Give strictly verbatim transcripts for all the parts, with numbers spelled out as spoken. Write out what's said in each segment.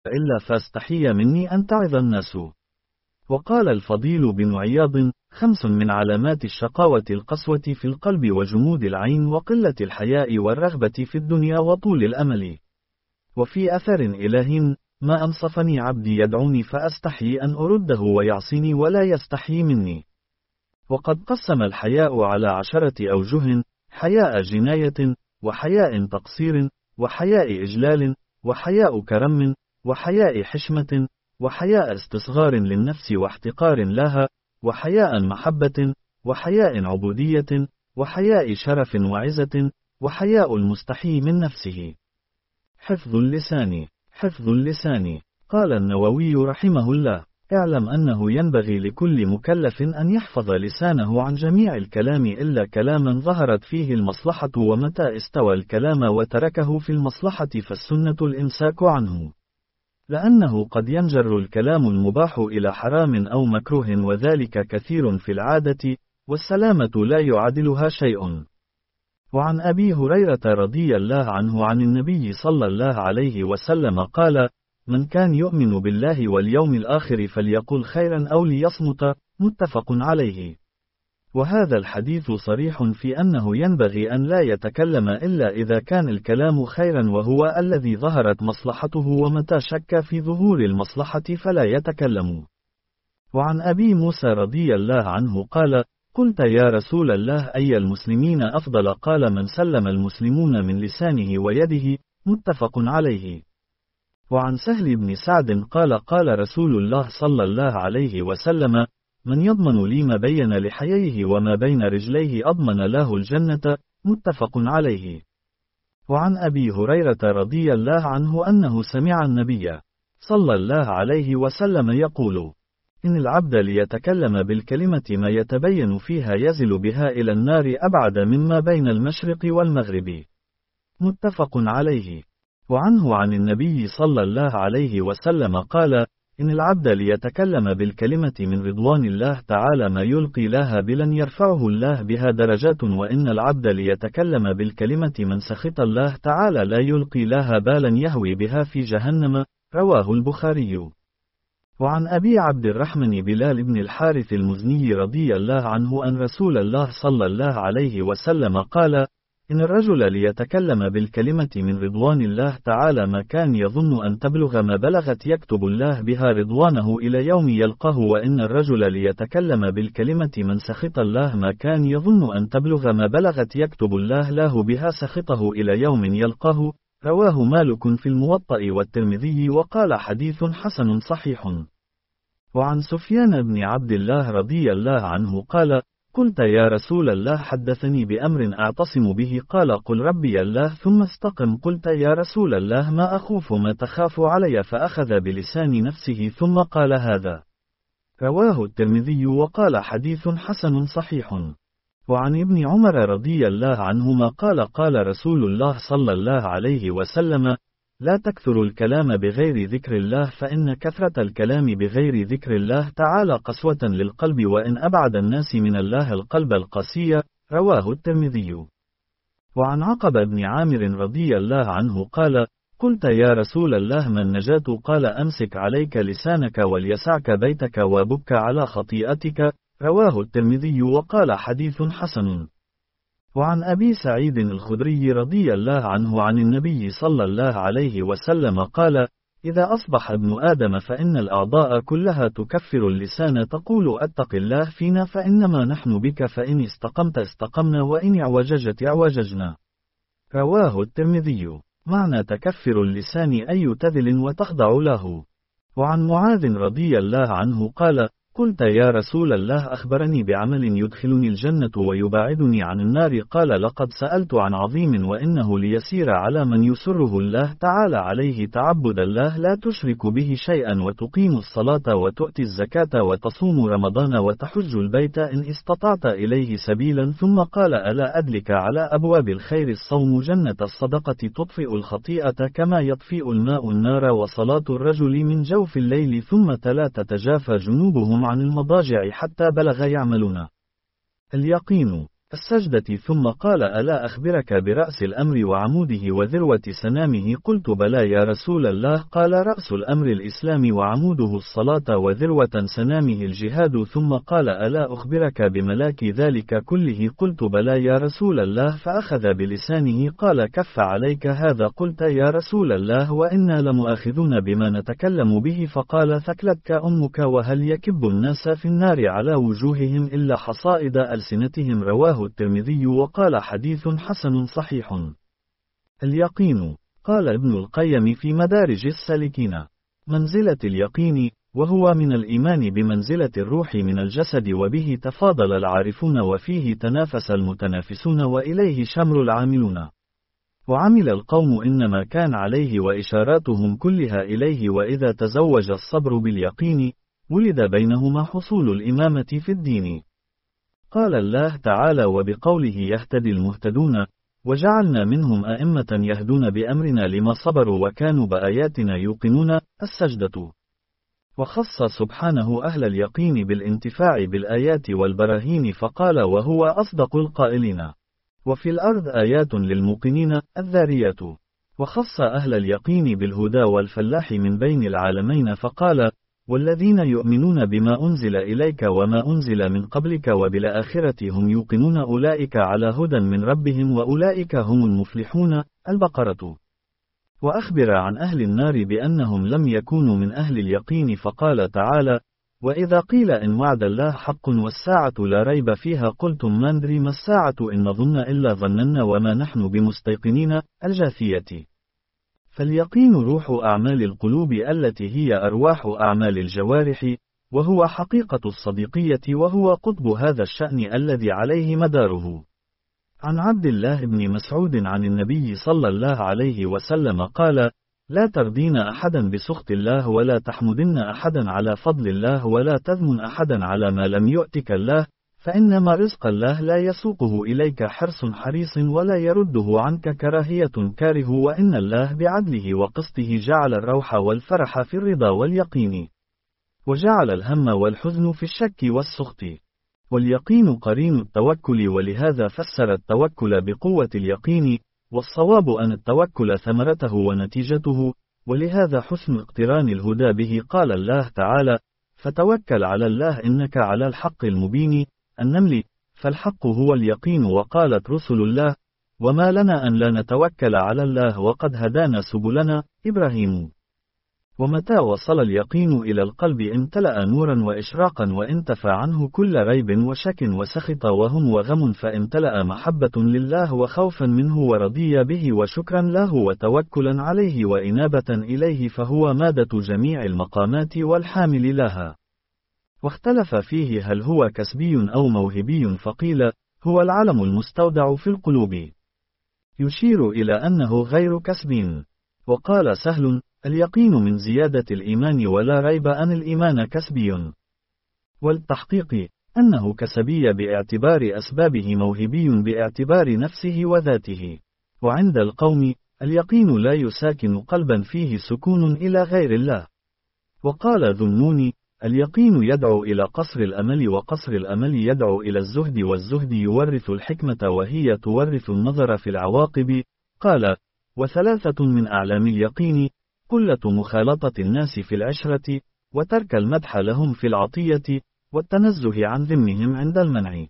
إلا فاستحي مني أن تعظ الناس. وقال الفضيل بن عياض: خمس من علامات الشقاوة القسوة في القلب وجمود العين وقلة الحياء والرغبة في الدنيا وطول الأمل. وفي أثر إله: ما أنصفني عبدي يدعوني فأستحي أن أرده ويعصيني ولا يستحي مني. وقد قسم الحياء على عشرة أوجه: حياء جناية، وحياء تقصير، وحياء إجلال، وحياء كرم، وحياء حشمة، وحياء استصغار للنفس واحتقار لها، وحياء محبة، وحياء عبودية، وحياء شرف وعزة، وحياء المستحي من نفسه. حفظ اللسان. حفظ اللسان. قال النووي رحمه الله: اعلم أنه ينبغي لكل مكلف أن يحفظ لسانه عن جميع الكلام إلا كلاما ظهرت فيه المصلحة، ومتى استوى الكلام وتركه في المصلحة فالسنة الإمساك عنه، لأنه قد ينجر الكلام المباح إلى حرام أو مكروه، وذلك كثير في العادة، والسلامة لا يعادلها شيء. وعن أبي هريرة رضي الله عنه عن النبي صلى الله عليه وسلم قال: من كان يؤمن بالله واليوم الآخر فليقل خيرا أو ليصمت، متفق عليه. وهذا الحديث صريح في أنه ينبغي أن لا يتكلم إلا إذا كان الكلام خيرا وهو الذي ظهرت مصلحته، ومتى شك في ظهور المصلحة فلا يتكلم. وعن أبي موسى رضي الله عنه قال: قلت يا رسول الله أي المسلمين أفضل؟ قال: من سلم المسلمون من لسانه ويده، متفق عليه. وعن سهل بن سعد قال: قال رسول الله صلى الله عليه وسلم: من يضمن لي ما بين لحييه وما بين رجليه أضمن له الجنة، متفق عليه. وعن أبي هريرة رضي الله عنه أنه سمع النبي صلى الله عليه وسلم يقول: إن العبد ليتكلم بالكلمة ما يتبين فيها يزل بها إلى النار أبعد مما بين المشرق والمغرب، متفق عليه. وعنه عن النبي صلى الله عليه وسلم قال: إن العبد ليتكلم بالكلمة من رضوان الله تعالى ما يلقي لها بلن يرفعه الله بها درجات، وإن العبد ليتكلم بالكلمة من سخط الله تعالى لا يلقي لها بالا يهوي بها في جهنم، رواه البخاري. وعن أبي عبد الرحمن بلال بن الحارث المزني رضي الله عنه أن رسول الله صلى الله عليه وسلم قال: إن الرجل ليتكلم بالكلمة من رضوان الله تعالى ما كان يظن أن تبلغ ما بلغت يكتب الله بها رضوانه إلى يوم يلقاه، وإن الرجل ليتكلم بالكلمة من سخط الله ما كان يظن أن تبلغ ما بلغت يكتب الله له بها سخطه إلى يوم يلقاه، رواه مالك في الموطأ والترمذي وقال: حديث حسن صحيح. وعن سفيان بن عبد الله رضي الله عنه قال: قلت يا رسول الله حدثني بأمر أعتصم به، قال: قل ربي الله ثم استقم. قلت يا رسول الله ما أخوف ما تخاف علي؟ فأخذ بلسان نفسه ثم قال: هذا، رواه الترمذي وقال: حديث حسن صحيح. وعن ابن عمر رضي الله عنهما قال: قال رسول الله صلى الله عليه وسلم: لا تكثروا الكلام بغير ذكر الله، فإن كثرة الكلام بغير ذكر الله تعالى قسوة للقلب، وإن أبعد الناس من الله القلب القاسي، رواه الترمذي. وعن عقب بن عامر رضي الله عنه قال: قلت يا رسول الله ما النجاة؟ قال: أمسك عليك لسانك وليسعك بيتك وبك على خطيئتك، رواه الترمذي وقال: حديث حسن. وعن أبي سعيد الخدري رضي الله عنه عن النبي صلى الله عليه وسلم قال: إذا أصبح ابن آدم فإن الأعضاء كلها تكفر اللسان تقول: أتق الله فينا فإنما نحن بك، فإن استقمت استقمنا وإن اعوججت اعوججنا، رواه الترمذي. معنى تكفر اللسان أي تذل وتخضع له. وعن معاذ رضي الله عنه قال: قلت يا رسول الله أخبرني بعمل يدخلني الجنة ويباعدني عن النار؟ قال: لقد سألت عن عظيم وإنه ليسير على من يسره الله تعالى عليه تعبد الله لا تشرك به شيئا، وتقيم الصلاة وتؤتي الزكاة وتصوم رمضان وتحج البيت إن استطعت إليه سبيلا. ثم قال: ألا أدلك على أبواب الخير؟ الصوم جنة، الصدقة تطفئ الخطيئة كما يطفئ الماء النار، وصلاة الرجل من جوف الليل. ثم تلا: تتجافى جنوبهم عن المضاجع حتى بلغ يعملون اليقين. السجدة ثم قال ألا أخبرك برأس الأمر وعموده وذروة سنامه قلت بلى يا رسول الله قال رأس الأمر الإسلام وعموده الصلاة وذروة سنامه الجهاد ثم قال ألا أخبرك بملاك ذلك كله قلت بلى يا رسول الله فأخذ بلسانه قال كف عليك هذا قلت يا رسول الله وإنا لمؤاخذون بما نتكلم به فقال ثكلتك أمك وهل يكب الناس في النار على وجوههم إلا حصائد ألسنتهم رواه الترمذي وقال حديث حسن صحيح. اليقين. قال ابن القيم في مدارج السالكين: منزلة اليقين، وهو من الإيمان بمنزلة الروح من الجسد وبه تفاضل العارفون وفيه تنافس المتنافسون وإليه شمر العاملون. وعمل القوم إنما كان عليه وإشاراتهم كلها إليه وإذا تزوج الصبر باليقين ولد بينهما حصول الإمامة في الدين. قال الله تعالى وبقوله يهتدي المهتدون وجعلنا منهم أئمة يهدون بأمرنا لما صبروا وكانوا بآياتنا يوقنون. السجدة. وخص سبحانه أهل اليقين بالانتفاع بالآيات والبراهين فقال وهو أصدق القائلين: وفي الأرض آيات للموقنين. الذاريات. وخص أهل اليقين بالهدى والفلاح من بين العالمين فقال: والذين يؤمنون بما أنزل إليك وما أنزل من قبلك وبالآخرة هم يوقنون أولئك على هدى من ربهم وأولئك هم المفلحون. البقرة. وأخبر عن أهل النار بأنهم لم يكونوا من أهل اليقين فقال تعالى: وإذا قيل إن وعد الله حق والساعة لا ريب فيها قلتم ما ندري ما الساعة إن نظن إلا ظننا وما نحن بمستيقنين. الجاثية. فاليقين روح أعمال القلوب التي هي أرواح أعمال الجوارح، وهو حقيقة الصديقية وهو قطب هذا الشأن الذي عليه مداره. عن عبد الله بن مسعود عن النبي صلى الله عليه وسلم قال: لا ترضين أحدا بسخط الله ولا تحمدن أحدا على فضل الله ولا تذمن أحدا على ما لم يؤتك الله، فإنما رزق الله لا يسوقه إليك حرص حريص ولا يرده عنك كراهية كاره، وإن الله بعدله وقسطه جعل الروح والفرح في الرضا واليقين، وجعل الهم والحزن في الشك والسخط. واليقين قرين التوكل، ولهذا فسر التوكل بقوة اليقين، والصواب أن التوكل ثمرته ونتيجته، ولهذا حسن اقتران الهدى به. قال الله تعالى: فتوكل على الله إنك على الحق المبين. النمل. فالحق هو اليقين. وقالت رسل الله: وما لنا أن لا نتوكل على الله وقد هدانا سبلنا. إبراهيم. ومتى وصل اليقين إلى القلب امتلأ نورا وإشراقا وانتفى عنه كل ريب وشك وسخط وهم وغم، فامتلأ محبة لله وخوفا منه ورضي به وشكرا له وتوكلا عليه وإنابة إليه، فهو مادة جميع المقامات والحامل لها. واختلف فيه هل هو كسبي أو موهبي، فقيل: هو العلم المستودع في القلوب، يشير إلى أنه غير كسب. وقال سهل: اليقين من زيادة الإيمان ولا ريب أن الإيمان كسبي. والتحقيق أنه كسبي باعتبار أسبابه، موهبي باعتبار نفسه وذاته. وعند القوم اليقين لا يساكن قلبا فيه سكون إلى غير الله. وقال ذو النون: اليقين يدعو إلى قصر الأمل، وقصر الأمل يدعو إلى الزهد، والزهد يورث الحكمة وهي تورث النظر في العواقب. قال: وثلاثة من أعلام اليقين: قلة مخالطة الناس في العشرة، وترك المدح لهم في العطية، والتنزه عن ذمهم عند المنع.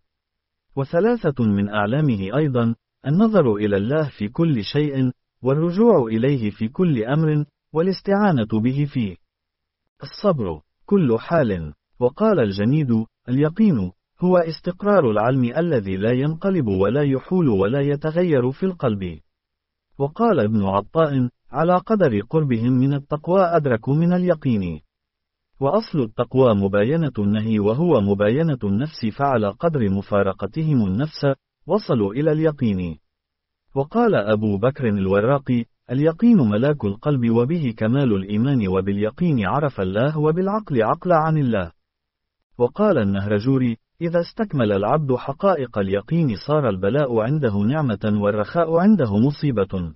وثلاثة من أعلامه أيضا: النظر إلى الله في كل شيء، والرجوع إليه في كل أمر، والاستعانة به فيه. الصبر كل حال. وقال الجنيد: اليقين هو استقرار العلم الذي لا ينقلب ولا يحول ولا يتغير في القلب. وقال ابن عطاء: على قدر قربهم من التقوى أدركوا من اليقين. وأصل التقوى مباينة النهي، وهو مباينة النفس، فعلى قدر مفارقتهم النفس وصلوا إلى اليقين. وقال أبو بكر الوراقي: اليقين ملاك القلب، وبه كمال الإيمان، وباليقين عرف الله، وبالعقل عقل عن الله. وقال النهرجوري: إذا استكمل العبد حقائق اليقين صار البلاء عنده نعمة والرخاء عنده مصيبة.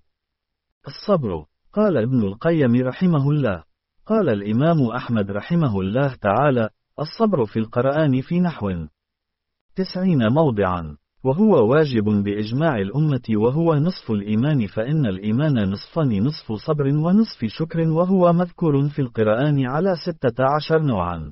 الصبر. قال ابن القيم رحمه الله: قال الإمام أحمد رحمه الله تعالى: الصبر في القرآن في نحو تسعين موضعا. وهو واجب بإجماع الأمة وهو نصف الإيمان، فإن الإيمان نصفان، نصف صبر ونصف شكر، وهو مذكور في القرآن على ستة عشر نوعا.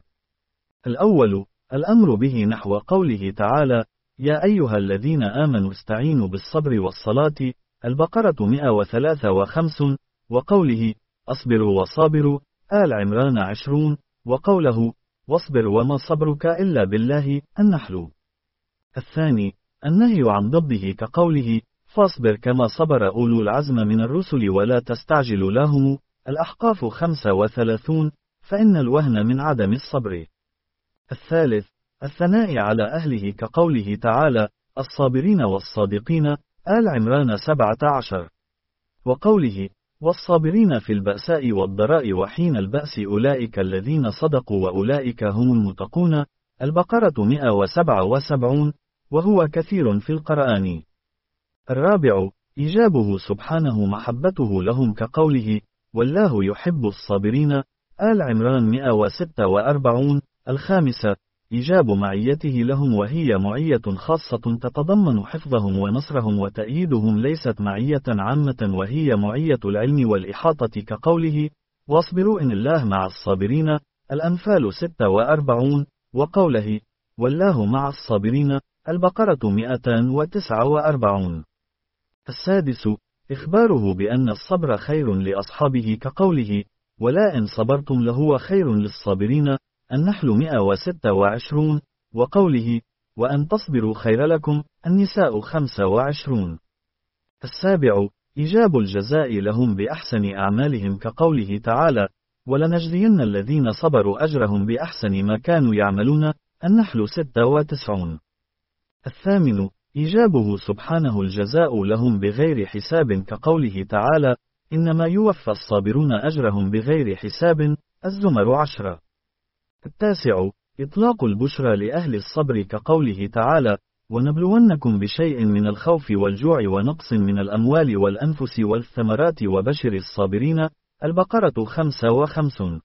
الأول الأمر به نحو قوله تعالى: يا أيها الذين آمنوا استعينوا بالصبر والصلاة، البقرة مئة وثلاثة وخمسين، وقوله: أصبروا وصابروا، آل عمران عشرون، وقوله: واصبر وما صبرك إلا بالله، النحل. الثاني النهي عن ضده كقوله: فاصبر كما صبر أولو العزم من الرسل ولا تستعجل لهم، الأحقاف خمسة وثلاثون، فإن الوهن من عدم الصبر. الثالث الثناء على أهله كقوله تعالى: الصابرين والصادقين، آل عمران سبعة عشر، وقوله: والصابرين في البأساء والضراء وحين البأس، أولئك الذين صدقوا وأولئك هم المتقون، البقرة مئة وسبعة وسبعين، وهو كثير في القرآن. الرابع إيجابه سبحانه محبته لهم كقوله: والله يحب الصابرين، آل عمران مئة وستة وأربعين. الخامسة إيجاب معيته لهم، وهي معية خاصة تتضمن حفظهم ونصرهم وتأييدهم، ليست معية عامة، وهي معية العلم والإحاطة كقوله: واصبروا إن الله مع الصابرين، الأنفال ستة وأربعين، وقوله: والله مع الصابرين، البقرة مئتان وتسعة وأربعين. السادس إخباره بأن الصبر خير لأصحابه كقوله: ولا إن صبرتم لهو خير للصابرين، النحل مئة وستة وعشرين، وقوله: وأن تصبروا خير لكم، النساء خمسة وعشرين. السابع إيجاب الجزاء لهم بأحسن أعمالهم كقوله تعالى: ولنجزين الذين صبروا أجرهم بأحسن ما كانوا يعملون، النحل ستة وتسعين. الثامن إيجابه سبحانه الجزاء لهم بغير حساب كقوله تعالى: إنما يوفى الصابرون أجرهم بغير حساب، الزمر عشرة. التاسع إطلاق البشرى لأهل الصبر كقوله تعالى: ونبلونكم بشيء من الخوف والجوع ونقص من الأموال والأنفس والثمرات وبشر الصابرين، البقرة خمسة وخمسين.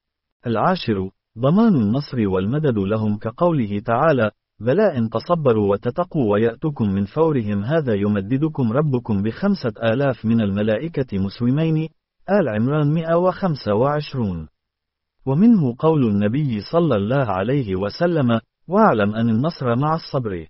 العاشر ضمان النصر والمدد لهم كقوله تعالى: بلى إن تصبروا وتتقوا ويأتكم من فورهم هذا يمددكم ربكم بخمسة آلاف من الملائكة مسومين، آل عمران مئة وخمسة وعشرين. ومنه قول النبي صلى الله عليه وسلم: واعلم أن النصر مع الصبر.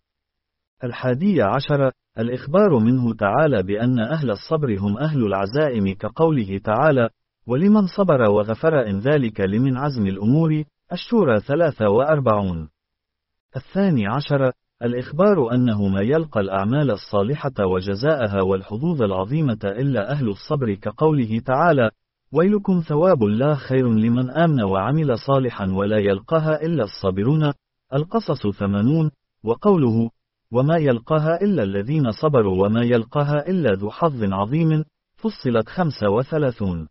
الحادي عشر الإخبار منه تعالى بأن أهل الصبر هم أهل العزائم كقوله تعالى: ولمن صبر وغفر إن ذلك لمن عزم الأمور، الشورى ثلاثة وأربعون. الثاني عشر الإخبار أنه ما يلقى الأعمال الصالحة وجزاءها والحظوظ العظيمة إلا أهل الصبر كقوله تعالى: ويلكم ثواب الله خير لمن آمن وعمل صالحا ولا يلقاها إلا الصابرون، القصص ثمانون. وقوله: وما يلقاها إلا الذين صبروا وما يلقاها إلا ذو حظ عظيم، فصلت خمسة وثلاثون.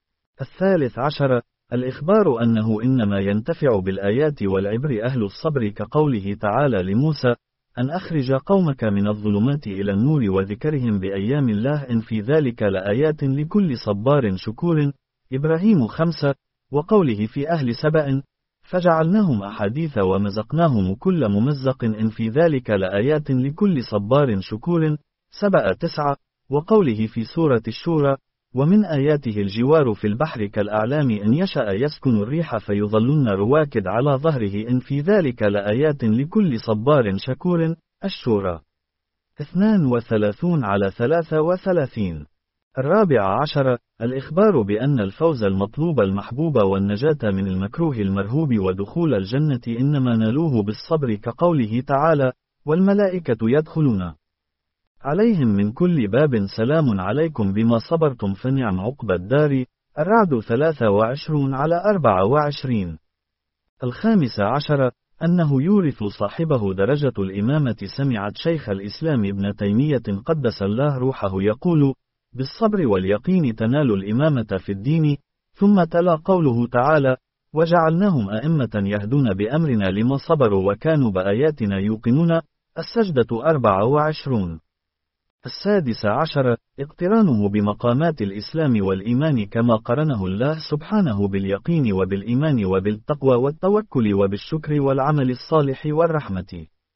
الثالث عشر الإخبار أنه إنما ينتفع بالآيات والعبر أهل الصبر كقوله تعالى لموسى: أن أخرج قومك من الظلمات إلى النور وذكرهم بأيام الله إن في ذلك لآيات لكل صبار شكور، إبراهيم خمسة. وقوله في أهل سبأ: فجعلناهم أحاديث ومزقناهم كل ممزق إن في ذلك لآيات لكل صبار شكور، سبأ تسعة. وقوله في سورة الشورى: ومن آياته الجوار في البحر كالأعلام إن يشأ يسكن الريح فيظلن رواكد على ظهره إن في ذلك لآيات لكل صبار شكور، الشورى اثنان وثلاثون على ثلاثة وثلاثين. الرابع عشر الإخبار بأن الفوز المطلوب المحبوب والنجاة من المكروه المرهوب ودخول الجنة إنما نالوه بالصبر كقوله تعالى: والملائكة يدخلون عليهم من كل باب سلام عليكم بما صبرتم فنعم عقبى الدار، الرعد ثلاثة وعشرون على أربعة وعشرين. الخامس عشر أنه يورث صاحبه درجة الإمامة. سمعت شيخ الإسلام ابن تيمية قدس الله روحه يقول: بالصبر واليقين تنال الإمامة في الدين. ثم تلا قوله تعالى: وجعلناهم أئمة يهدون بأمرنا لما صبروا وكانوا بآياتنا يوقنون، السجدة أربعة وعشرون. السادس عشر اقترانه بمقامات الإسلام والإيمان كما قرنه الله سبحانه باليقين وبالإيمان وبالتقوى والتوكل وبالشكر والعمل الصالح والرحمة.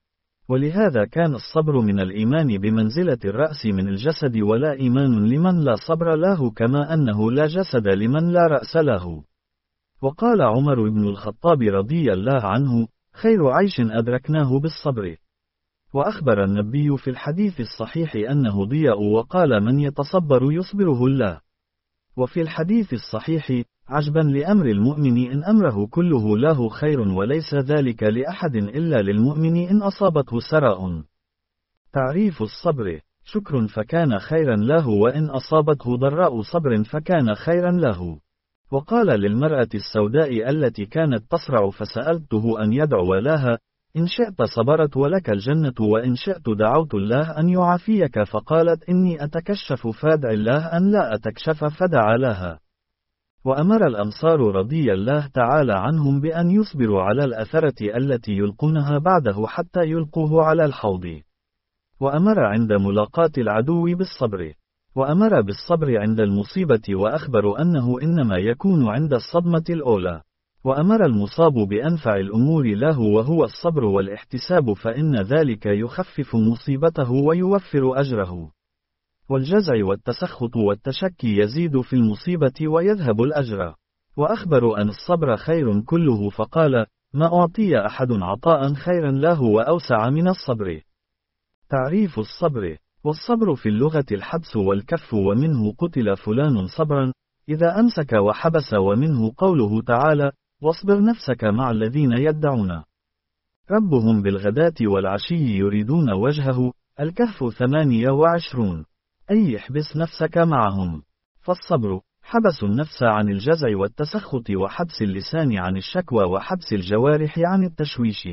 ولهذا كان الصبر من الإيمان بمنزلة الرأس من الجسد، ولا إيمان لمن لا صبر له، كما أنه لا جسد لمن لا رأس له. وقال عمر بن الخطاب رضي الله عنه: خير عيش أدركناه بالصبر. وأخبر النبي في الحديث الصحيح أنه ضياء، وقال: من يتصبر يصبره الله. وفي الحديث الصحيح: عجبا لأمر المؤمن إن أمره كله له خير، وليس ذلك لأحد إلا للمؤمن إن أصابته سراء. تعريف الصبر: شكر فكان خيرا له، وإن أصابته ضراء صبر فكان خيرا له. وقال للمرأة السوداء التي كانت تصرع فسألته أن يدعو لها: إن شئت صبرت ولك الجنة، وإن شئت دعوت الله أن يعافيك، فقالت: إني أتكشف فادع الله أن لا أتكشف، فدعا لها. وأمر الأنصار رضي الله تعالى عنهم بأن يصبروا على الأثرة التي يلقونها بعده حتى يلقوه على الحوض. وأمر عند ملاقاة العدو بالصبر. وأمر بالصبر عند المصيبة، وأخبر أنه إنما يكون عند الصدمة الأولى. وأمر المصاب بأنفع الأمور له، وهو الصبر والاحتساب، فإن ذلك يخفف مصيبته ويوفر أجره. والجزع والتسخط والتشكي يزيد في المصيبة ويذهب الأجر. وأخبر أن الصبر خير كله، فقال: ما أعطي أحد عطاء خيرا له وأوسع من الصبر. تعريف الصبر: والصبر في اللغة الحبس والكف، ومنه قتل فلان صبرا إذا أمسك وحبس، ومنه قوله تعالى: واصبر نفسك مع الذين يدعون ربهم بالغداة والعشي يريدون وجهه، الكهف ثمانية وعشرون، أي احبس نفسك معهم. فالصبر حبس النفس عن الجزع والتسخط، وحبس اللسان عن الشكوى، وحبس الجوارح عن التشويش.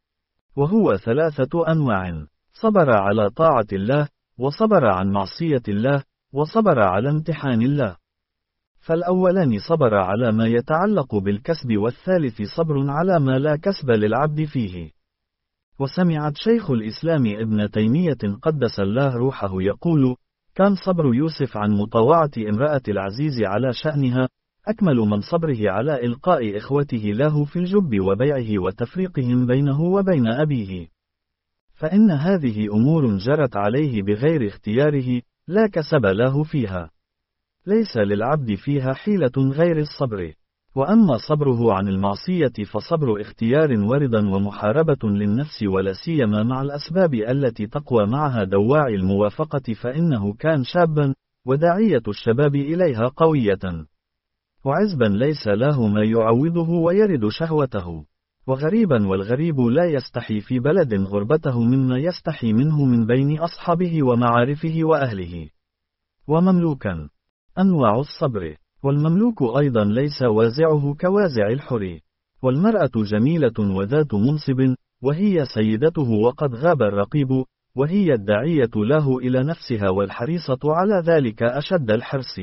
وهو ثلاثة أنواع: صبر على طاعة الله، وصبر عن معصية الله، وصبر على امتحان الله. فالأولان صبر على ما يتعلق بالكسب، والثالث صبر على ما لا كسب للعبد فيه. وسمعت شيخ الإسلام ابن تيمية قدس الله روحه يقول: كان صبر يوسف عن مطاوعة امرأة العزيز على شأنها أكمل من صبره على إلقاء إخوته له في الجب وبيعه وتفريقهم بينه وبين أبيه. فإن هذه أمور جرت عليه بغير اختياره، لا كسب له فيها، ليس للعبد فيها حيلة غير الصبر. وأما صبره عن المعصية فصبر اختيار ورضا ومحاربة للنفس، ولا سيما مع الأسباب التي تقوى معها دواعي الموافقة، فإنه كان شابا، وداعية الشباب إليها قوية، وعزبا ليس له ما يعوضه ويرد شهوته، وغريبا، والغريب لا يستحي في بلد غربته مما يستحي منه من بين أصحابه ومعارفه وأهله. ومملوكا. أنواع الصبر: والمملوك أيضا ليس وازعه كوازع الحر. والمرأة جميلة وذات منصب، وهي سيدته وقد غاب الرقيب، وهي الداعية له إلى نفسها والحريصة على ذلك أشد الحرص.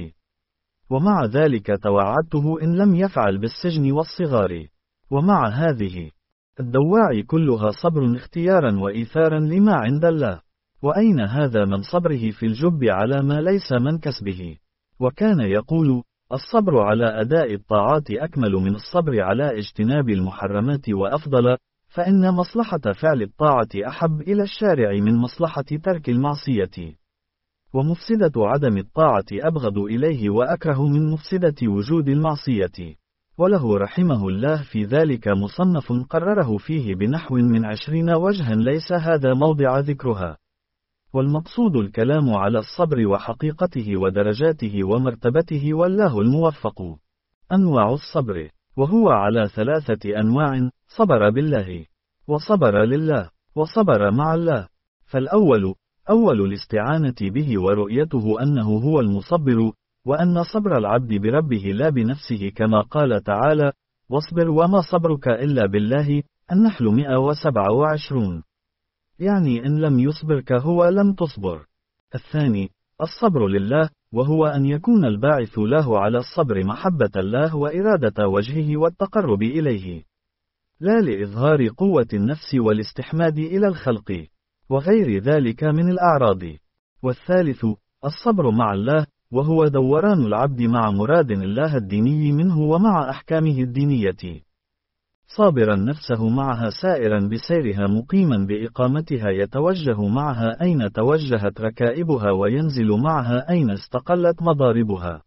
ومع ذلك توعدته إن لم يفعل بالسجن والصغار. ومع هذه الدواعي كلها صبر اختيارا وإيثارا لما عند الله. وأين هذا من صبره في الجب على ما ليس من كسبه؟ وكان يقول: الصبر على أداء الطاعات أكمل من الصبر على اجتناب المحرمات وأفضل، فإن مصلحة فعل الطاعة أحب إلى الشارع من مصلحة ترك المعصية، ومفسدة عدم الطاعة أبغض إليه وأكره من مفسدة وجود المعصية. وله رحمه الله في ذلك مصنف قرره فيه بنحو من عشرين وجها، ليس هذا موضع ذكرها. والمقصود الكلام على الصبر وحقيقته ودرجاته ومرتبته، والله الموفق. أنواع الصبر: وهو على ثلاثة أنواع: صبر بالله، وصبر لله، وصبر مع الله. فالأول أول الاستعانة به، ورؤيته أنه هو المصبر، وأن صبر العبد بربه لا بنفسه، كما قال تعالى: واصبر وما صبرك إلا بالله، النحل مئة وسبعة وعشرون، يعني إن لم يصبرك هو لم تصبر. الثاني الصبر لله، وهو أن يكون الباعث له على الصبر محبة الله وإرادة وجهه والتقرب إليه، لا لإظهار قوة النفس والاستحماد إلى الخلق وغير ذلك من الأعراض. والثالث الصبر مع الله، وهو دوران العبد مع مراد الله الديني منه ومع أحكامه الدينية. صابرا نفسه معها سائرا بسيرها مقيما بإقامتها يتوجه معها أين توجهت ركائبها وينزل معها أين استقلت مضاربها.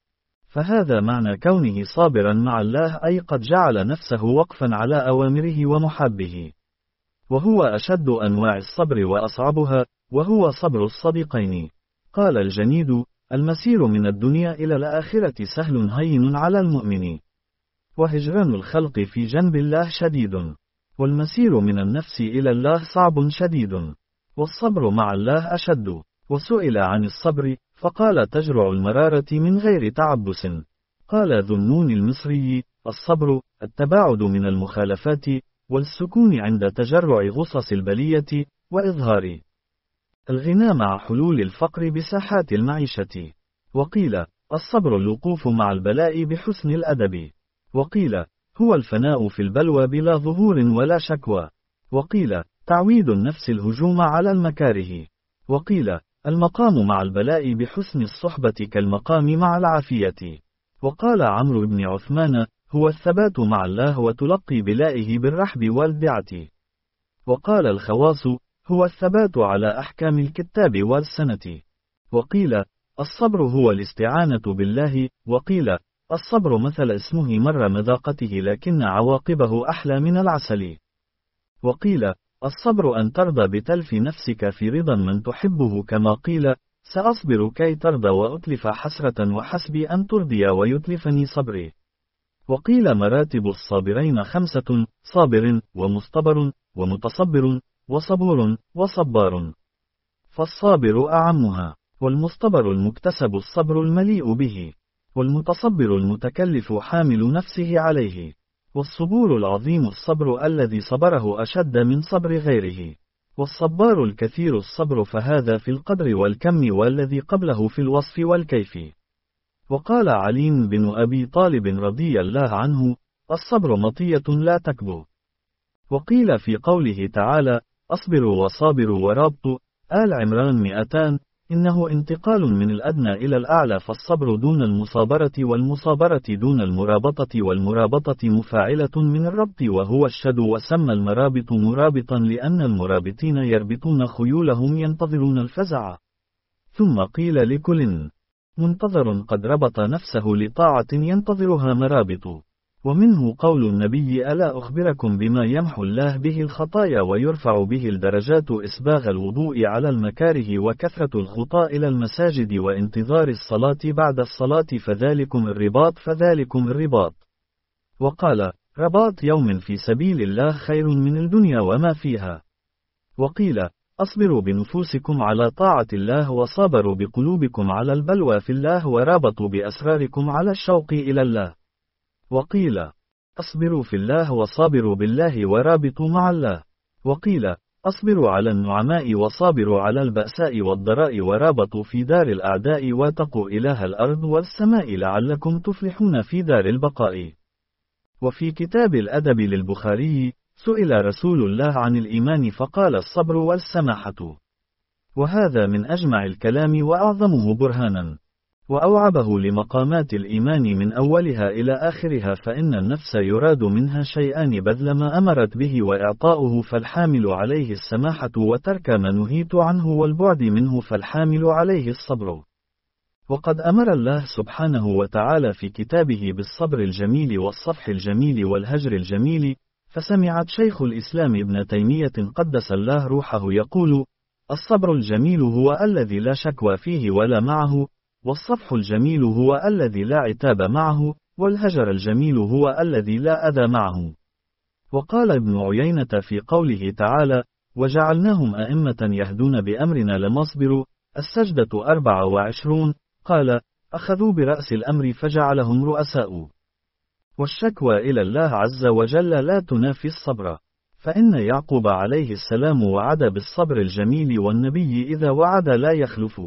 فهذا معنى كونه صابرا مع الله، أي قد جعل نفسه وقفا على أوامره ومحابه. وهو أشد أنواع الصبر وأصعبها، وهو صبر الصديقين. قال الجنيد: المسير من الدنيا إلى الآخرة سهل هين على المؤمن، وهجران الخلق في جنب الله شديد، والمسير من النفس إلى الله صعب شديد، والصبر مع الله أشد. وسئل عن الصبر فقال: تجرع المرارة من غير تعبس. قال ذو النون المصري: الصبر التباعد من المخالفات، والسكون عند تجرع غصص البلية، وإظهار الغنى مع حلول الفقر بساحات المعيشة. وقيل: الصبر الوقوف مع البلاء بحسن الأدب. وقيل: هو الفناء في البلوى بلا ظهور ولا شكوى. وقيل: تعويد النفس الهجوم على المكاره. وقيل: المقام مع البلاء بحسن الصحبة كالمقام مع العافية. وقال عمرو بن عثمان: هو الثبات مع الله وتلقي بلائه بالرحب والدعة. وقال الخواص: هو الثبات على أحكام الكتاب والسنة. وقيل: الصبر هو الاستعانة بالله. وقيل: الصبر مثل اسمه مر مذاقته لكن عواقبه أحلى من العسل. وقيل: الصبر أن ترضى بتلف نفسك في رضا من تحبه، كما قيل: سأصبر كي ترضى وأتلف حسرة وحسبي أن ترضي ويتلفني صبري. وقيل: مراتب الصابرين خمسة: صابر، ومصطبر، ومتصبر، وصبور، وصبار. فالصابر أعمها، والمصطبر المكتسب الصبر المليء به، والمتصبر المتكلف حامل نفسه عليه، والصبور العظيم الصبر الذي صبره أشد من صبر غيره، والصبار الكثير الصبر، فهذا في القدر والكم، والذي قبله في الوصف والكيف. وقال علي بن أبي طالب رضي الله عنه: الصبر مطية لا تكبو. وقيل في قوله تعالى: أصبروا وصابروا ورابطوا، آل عمران مئتان، إنه انتقال من الأدنى إلى الأعلى، فالصبر دون المصابرة، والمصابرة دون المرابطة، والمرابطة مفاعلة من الربط وهو الشد. وسمى المرابط مرابطا لأن المرابطين يربطون خيولهم ينتظرون الفزع. ثم قيل لكل منتظر قد ربط نفسه لطاعة ينتظرها مرابط. ومنه قول النبي: ألا أخبركم بما يمحو الله به الخطايا ويرفع به الدرجات، إسباغ الوضوء على المكاره، وكثرة الخطى إلى المساجد، وانتظار الصلاة بعد الصلاة، فذلكم الرباط فذلكم الرباط. وقال: رباط يوم في سبيل الله خير من الدنيا وما فيها. وقيل: أصبروا بنفوسكم على طاعة الله، وصابروا بقلوبكم على البلوى في الله، ورابطوا بأسراركم على الشوق إلى الله. وقيل: أصبروا في الله وصابروا بالله ورابطوا مع الله. وقيل: أصبروا على النعماء وصابروا على البأساء والضراء، ورابطوا في دار الأعداء، واتقوا إله الأرض والسماء لعلكم تفلحون في دار البقاء. وفي كتاب الأدب للبخاري: سئل رسول الله عن الإيمان فقال: الصبر والسماحة. وهذا من أجمع الكلام وأعظمه برهانا، وأوعبه لمقامات الإيمان من أولها إلى آخرها، فإن النفس يراد منها شيئان: بذل ما أمرت به وإعطاؤه، فالحامل عليه السماحة، وترك ما نهيت عنه والبعد منه، فالحامل عليه الصبر. وقد أمر الله سبحانه وتعالى في كتابه بالصبر الجميل والصفح الجميل والهجر الجميل. فسمعت شيخ الإسلام ابن تيمية قدس الله روحه يقول: الصبر الجميل هو الذي لا شكوى فيه ولا معه، والصفح الجميل هو الذي لا عتاب معه، والهجر الجميل هو الذي لا أذى معه. وقال ابن عيينة في قوله تعالى: وجعلناهم أئمة يهدون بأمرنا لمصبر، السجدة أربع وعشرون، قال: أخذوا برأس الأمر فجعلهم رؤساء. والشكوى إلى الله عز وجل لا تنافي الصبر، فإن يعقوب عليه السلام وعد بالصبر الجميل، والنبي إذا وعد لا يخلف.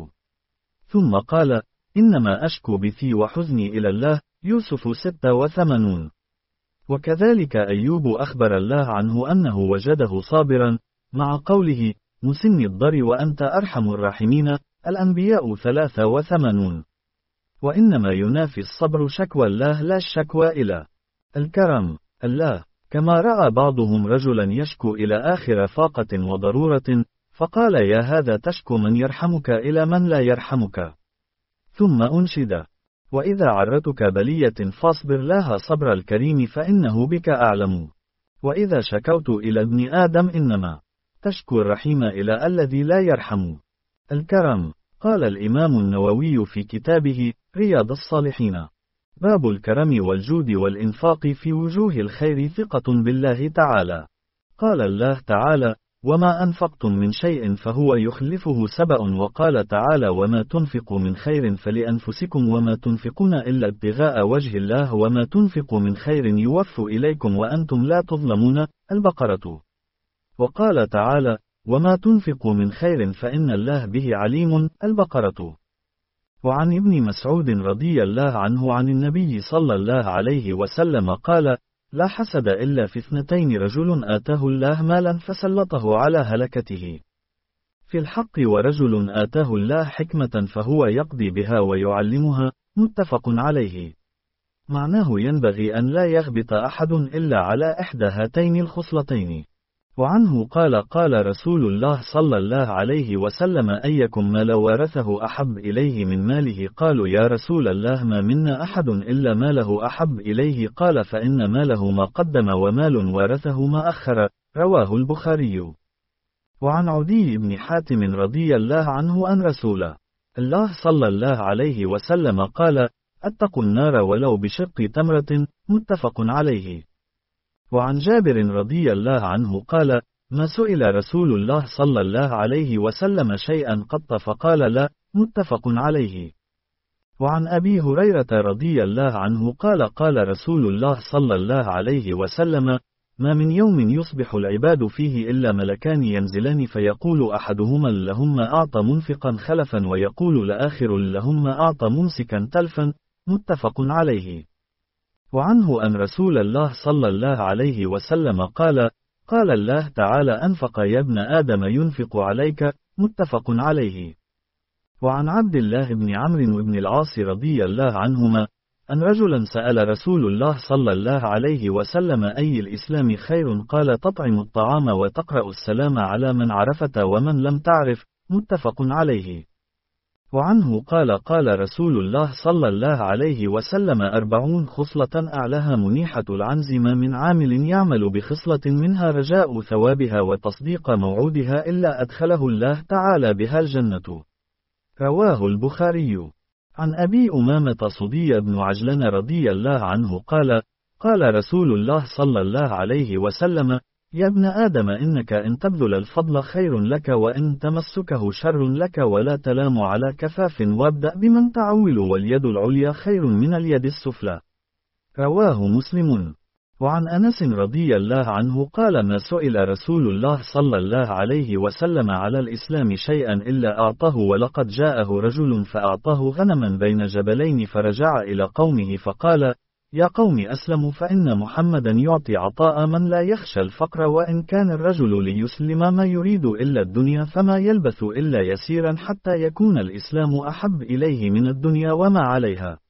ثم قال: إنما أشكو بثي وحزني إلى الله، يوسف ستة وثمانون. وكذلك أيوب أخبر الله عنه أنه وجده صابرا، مع قوله: مسني الضر وأنت أرحم الراحمين، الأنبياء ثلاثة وثمانون. وإنما ينافي الصبر شكوى الله لا الشكوى إلى الكرم الله. كما رأى بعضهم رجلا يشكو إلى آخر فاقة وضرورة، فقال يا هذا تشكو من يرحمك إلى من لا يرحمك. ثم أنشد: وإذا عرتك بلية فاصبر لها صبر الكريم فإنه بك أعلم. وإذا شكوت إلى ابن آدم إنما تشكو الرحيم إلى الذي لا يرحم. الكرم. قال الإمام النووي في كتابه رياض الصالحين: باب الكرم والجود والإنفاق في وجوه الخير ثقة بالله تعالى. قال الله تعالى: وما أنفقتم من شيء فهو يخلفه سبأ. وقال تعالى: وما تنفقوا من خير فلأنفسكم وما تنفقون إلا ابتغاء وجه الله وما تنفقوا من خير يوفى إليكم وأنتم لا تظلمون. البقرة. وقال تعالى: وما تنفقوا من خير فإن الله به عليم. البقرة. وعن ابن مسعود رضي الله عنه عن النبي صلى الله عليه وسلم قال: لا حسد إلا في اثنتين: رجل آتاه الله مالا فسلطه على هلكته في الحق، ورجل آتاه الله حكمة فهو يقضي بها ويعلمها. متفق عليه. معناه ينبغي أن لا يغبط أحد إلا على إحدى هاتين الخصلتين. وعنه قال: قال رسول الله صلى الله عليه وسلم: أيكم مال ورثه أحب إليه من ماله؟ قالوا: يا رسول الله ما منا أحد إلا ماله أحب إليه. قال: فإن ماله ما قدم ومال ورثه ما أخر. رواه البخاري. وعن عدي بن حاتم رضي الله عنه أن رسول الله صلى الله عليه وسلم قال: اتقوا النار ولو بشق تمرة. متفق عليه. وعن جابر رضي الله عنه قال: ما سئل رسول الله صلى الله عليه وسلم شيئا قط فقال لا. متفق عليه. وعن أبي هريرة رضي الله عنه قال: قال رسول الله صلى الله عليه وسلم: ما من يوم يصبح العباد فيه إلا ملكان ينزلان فيقول أحدهما اللهم أعطى منفقا خلفا ويقول لآخر اللهم أعطى ممسكا تلفا. متفق عليه. وعنه أن رسول الله صلى الله عليه وسلم قال: قال الله تعالى: أنفق يا ابن آدم ينفق عليك. متفق عليه. وعن عبد الله بن عمرو بن العاص رضي الله عنهما أن رجلا سأل رسول الله صلى الله عليه وسلم: أي الإسلام خير؟ قال: تطعم الطعام وتقرأ السلام على من عرفت ومن لم تعرف. متفق عليه. وعنه قال: قال رسول الله صلى الله عليه وسلم: أربعون خصلة أعلاها منيحة العنز، ما من عامل يعمل بخصلة منها رجاء ثوابها وتصديق موعودها إلا أدخله الله تعالى بها الجنة. رواه البخاري. عن أبي أمامة صدي بن عجلان رضي الله عنه قال: قال رسول الله صلى الله عليه وسلم: يا ابن آدم إنك إن تبذل الفضل خير لك وإن تمسكه شر لك، ولا تلام على كفاف وابدأ بمن تعول، واليد العليا خير من اليد السفلى. رواه مسلم. وعن أنس رضي الله عنه قال: ما سئل رسول الله صلى الله عليه وسلم على الإسلام شيئا إلا أعطاه، ولقد جاءه رجل فأعطاه غنما بين جبلين فرجع إلى قومه فقال: يا قوم أسلموا، فإن محمدا يعطي عطاء من لا يخشى الفقر، وإن كان الرجل ليسلم ما يريد إلا الدنيا فما يلبث إلا يسيرا حتى يكون الإسلام أحب إليه من الدنيا وما عليها.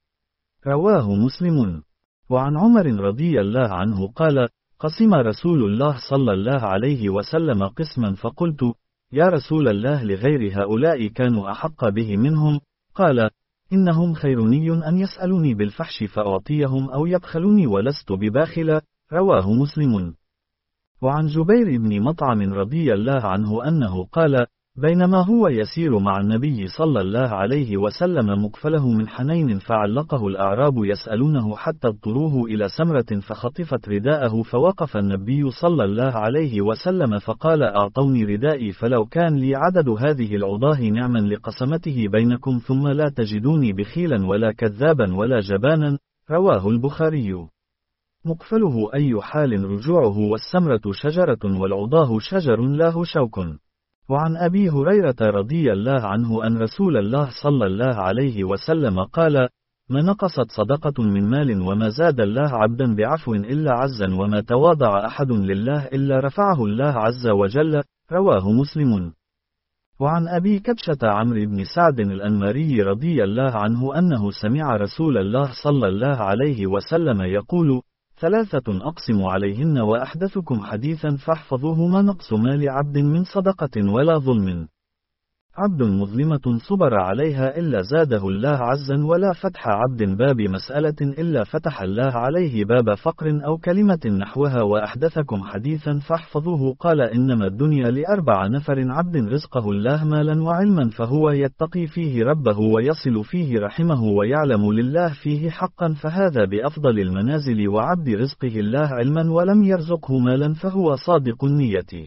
رواه مسلم. وعن عمر رضي الله عنه قال: قسم رسول الله صلى الله عليه وسلم قسما فقلت: يا رسول الله لغير هؤلاء كانوا أحق به منهم. قال: إنهم خيرني أن يسألوني بالفحش فأعطيهم أو يبخلوني ولست بباخل. رواه مسلم. وعن جبير بن مطعم رضي الله عنه أنه قال: بينما هو يسير مع النبي صلى الله عليه وسلم مكفله من حنين فعلقه الأعراب يسألونه حتى اضطروه إلى سمرة فخطفت رداءه، فوقف النبي صلى الله عليه وسلم فقال: أعطوني ردائي فلو كان لي عدد هذه العضاه نعما لقسمته بينكم، ثم لا تجدوني بخيلا ولا كذابا ولا جبانا. رواه البخاري. مكفله أي حال رجوعه، والسمرة شجرة والعضاه شجر له شوك. وعن أبي هريرة رضي الله عنه أن رسول الله صلى الله عليه وسلم قال: ما نقصت صدقة من مال وما زاد الله عبدا بعفو إلا عزا، وما تواضع أحد لله إلا رفعه الله عز وجل. رواه مسلم. وعن أبي كبشة عمرو بن سعد الأنماري رضي الله عنه أنه سمع رسول الله صلى الله عليه وسلم يقول: ثلاثة أقسم عليهن وأحدثكم حديثا فاحفظوه ما نقص مال عبد من صدقة ولا ظلم. عبد مظلمة صبر عليها إلا زاده الله عزا، ولا فتح عبد باب مسألة إلا فتح الله عليه باب فقر أو كلمة نحوها. وأحدثكم حديثا فاحفظوه قال إنما الدنيا لأربع نفر: عبد رزقه الله مالا وعلما فهو يتقي فيه ربه ويصل فيه رحمه ويعلم لله فيه حقا فهذا بأفضل المنازل، وعبد رزقه الله علما ولم يرزقه مالا فهو صادق النية،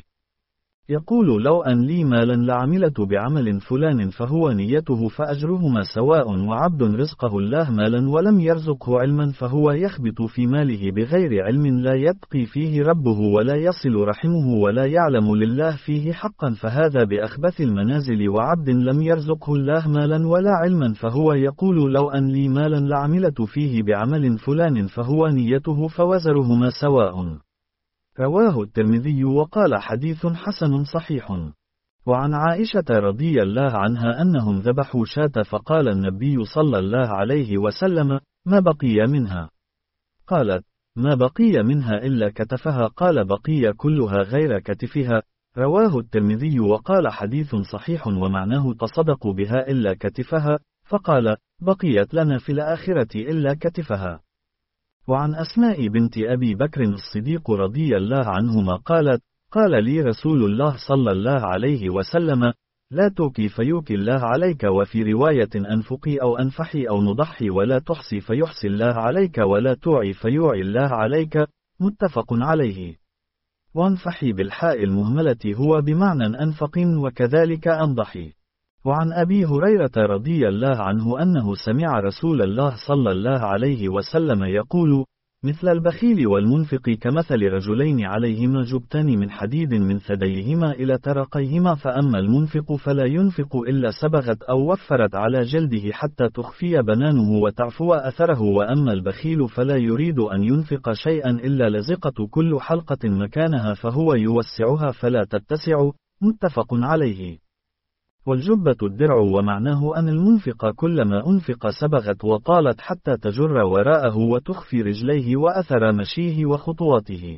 يقول لو أن لي مالا لعملت بعمل فلان فهو نيته فأجرهما سواء. وعبد رزقه الله مالا ولم يرزقه علما فهو يخبط في ماله بغير علم لا يتقي فيه ربه ولا يصل رحمه ولا يعلم لله فيه حقا فهذا بأخبث المنازل. وعبد لم يرزقه الله مالا ولا علما فهو يقول لو أن لي مالا لعملت فيه بعمل فلان فهو نيته فوزرهما سواء. رواه الترمذي وقال حديث حسن صحيح. وعن عائشة رضي الله عنها أنهم ذبحوا شاة فقال النبي صلى الله عليه وسلم: ما بقي منها؟ قالت: ما بقي منها إلا كتفها. قال: بقي كلها غير كتفها. رواه الترمذي وقال حديث صحيح ومعناه: تصدقوا بها إلا كتفها. فقال: بقيت لنا في الآخرة إلا كتفها. وعن أسماء بنت أبي بكر الصديق رضي الله عنهما قالت: قال لي رسول الله صلى الله عليه وسلم: لا توكي فيوكي الله عليك، وفي رواية أنفقي أو أنفحي أو نضحي، ولا تحصي فيحصي الله عليك، ولا توعي فيوعي الله عليك. متفق عليه. وانفحي بالحاء المهملة هو بمعنى أنفق وكذلك أنضحي. وعن أبي هريرة رضي الله عنه أنه سمع رسول الله صلى الله عليه وسلم يقول: مثل البخيل والمنفق كمثل رجلين عليهما جبتان من حديد من ثديهما إلى ترقيهما، فأما المنفق فلا ينفق إلا سبغت أو وفرت على جلده حتى تخفي بنانه وتعفو أثره، وأما البخيل فلا يريد أن ينفق شيئا إلا لزقت كل حلقة مكانها فهو يوسعها فلا تتسع. متفق عليه. والجبة الدرع، ومعناه أن المنفق كلما أنفق سبغت وطالت حتى تجر وراءه وتخفي رجليه وأثر مشيه وخطواته.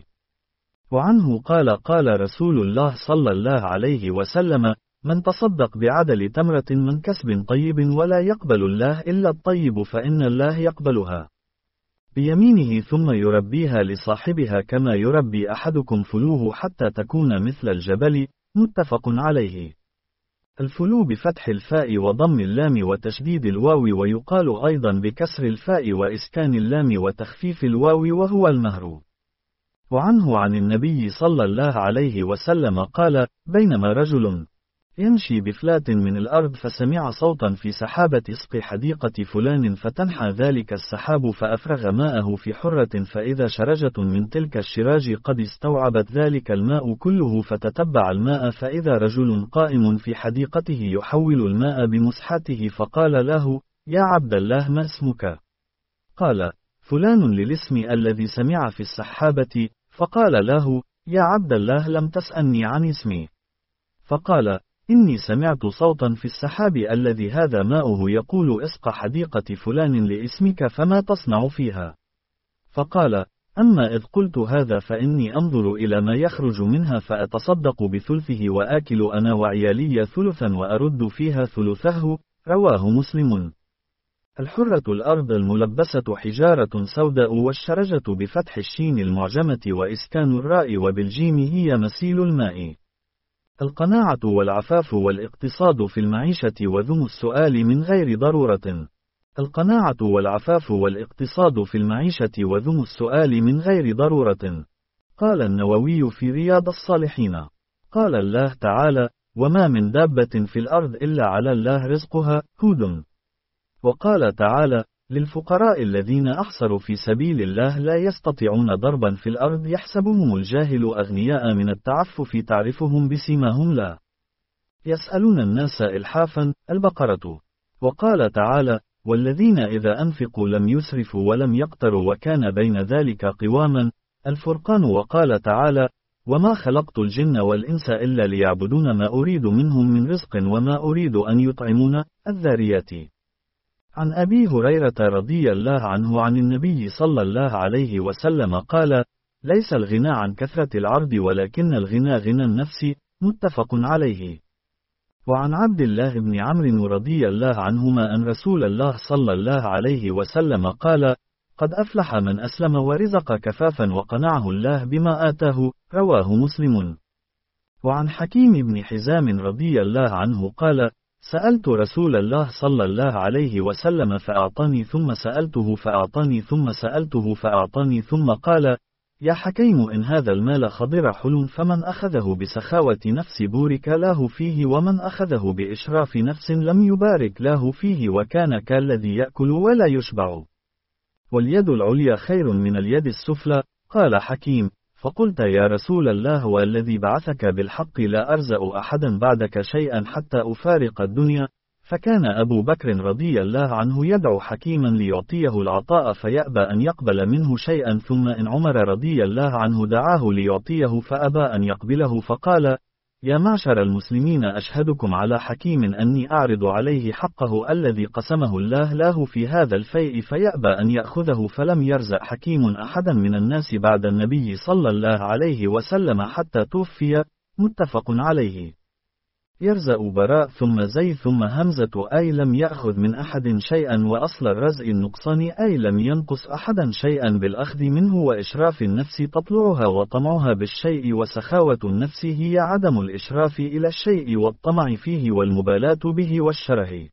وعنه قال: قال رسول الله صلى الله عليه وسلم: من تصدق بعدل تمرة من كسب طيب ولا يقبل الله إلا الطيب فإن الله يقبلها بيمينه ثم يربيها لصاحبها كما يربي أحدكم فلوه حتى تكون مثل الجبل. متفق عليه. الفلو بفتح الفاء وضم اللام وتشديد الواو، ويقال أيضا بكسر الفاء وإسكان اللام وتخفيف الواو، وهو المهر. وعنه عن النبي صلى الله عليه وسلم قال: بينما رجل يمشي بفلات من الأرض فسمع صوتا في سحابة اسق حديقة فلان، فتنحى ذلك السحاب فأفرغ ماءه في حرة، فإذا شرجة من تلك الشراج قد استوعبت ذلك الماء كله، فتتبع الماء فإذا رجل قائم في حديقته يحول الماء بمسحته، فقال له: يا عبد الله ما اسمك؟ قال: فلان للاسم الذي سمع في السحابة. فقال له: يا عبد الله لم تسألني عن اسمي. فقال: إني سمعت صوتا في السحاب الذي هذا ماؤه يقول اسق حديقة فلان لاسمك، فما تصنع فيها؟ فقال: أما إذ قلت هذا فإني أنظر إلى ما يخرج منها فأتصدق بثلثه وآكل أنا وعيالي ثلثا وأرد فيها ثلثه. رواه مسلم. الحرة الأرض الملبسة حجارة سوداء، والشرجة بفتح الشين المعجمة وإسكان الراء وبالجيم هي مسيل الماء. القناعة والعفاف والاقتصاد في المعيشة وذم السؤال من غير ضرورة. القناعة والعفاف والاقتصاد في المعيشة وذم السؤال من غير ضرورة. قال النووي في رياض الصالحين: قال الله تعالى: وما من دابة في الأرض إلا على الله رزقها. هود. وقال تعالى: للفقراء الذين أحصروا في سبيل الله لا يستطيعون ضربا في الأرض يحسبهم الجاهل أغنياء من التعفف تعرفهم بسيماهم لا يسألون الناس إلحافا. البقرة. وقال تعالى: والذين إذا أنفقوا لم يسرفوا ولم يقتروا وكان بين ذلك قواما. الفرقان. وقال تعالى: وما خلقت الجن والإنس إلا ليعبدون ما أريد منهم من رزق وما أريد أن يطعمون. الذاريات. عن أبي هريرة رضي الله عنه عن النبي صلى الله عليه وسلم قال: ليس الغنى عن كثرة العرض ولكن الغنى غنى النفس، متفق عليه. وعن عبد الله بن عمرو رضي الله عنهما أن رسول الله صلى الله عليه وسلم قال: قد أفلح من أسلم ورزق كفافا وقنعه الله بما آتاه، رواه مسلم. وعن حكيم بن حزام رضي الله عنه قال: سألت رسول الله صلى الله عليه وسلم فأعطاني ثم سألته فأعطاني ثم سألته فأعطاني ثم قال: يا حكيم إن هذا المال خضر حلو فمن أخذه بسخاوة نفس بورك له فيه ومن أخذه بإشراف نفس لم يبارك له فيه وكان كالذي يأكل ولا يشبع. واليد العليا خير من اليد السفلى. قال حكيم: فقلت يا رسول الله والذي بعثك بالحق لا أرزأ أحدا بعدك شيئا حتى أفارق الدنيا. فكان أبو بكر رضي الله عنه يدعو حكيما ليعطيه العطاء فيأبى أن يقبل منه شيئا، ثم إن عمر رضي الله عنه دعاه ليعطيه فأبى أن يقبله فقال: يا معشر المسلمين أشهدكم على حكيم أني أعرض عليه حقه الذي قسمه الله له في هذا الفيء فيأبى أن يأخذه، فلم يرزق حكيم أحدا من الناس بعد النبي صلى الله عليه وسلم حتى توفي، متفق عليه. يرزق براء ثم زي ثم همزة أي لم يأخذ من أحد شيئا، وأصل الرزق النقصان أي لم ينقص أحدا شيئا بالأخذ منه، وإشراف النفس تطلعها وطمعها بالشيء، وسخاوة النفس هي عدم الإشراف إلى الشيء والطمع فيه والمبالاة به والشره.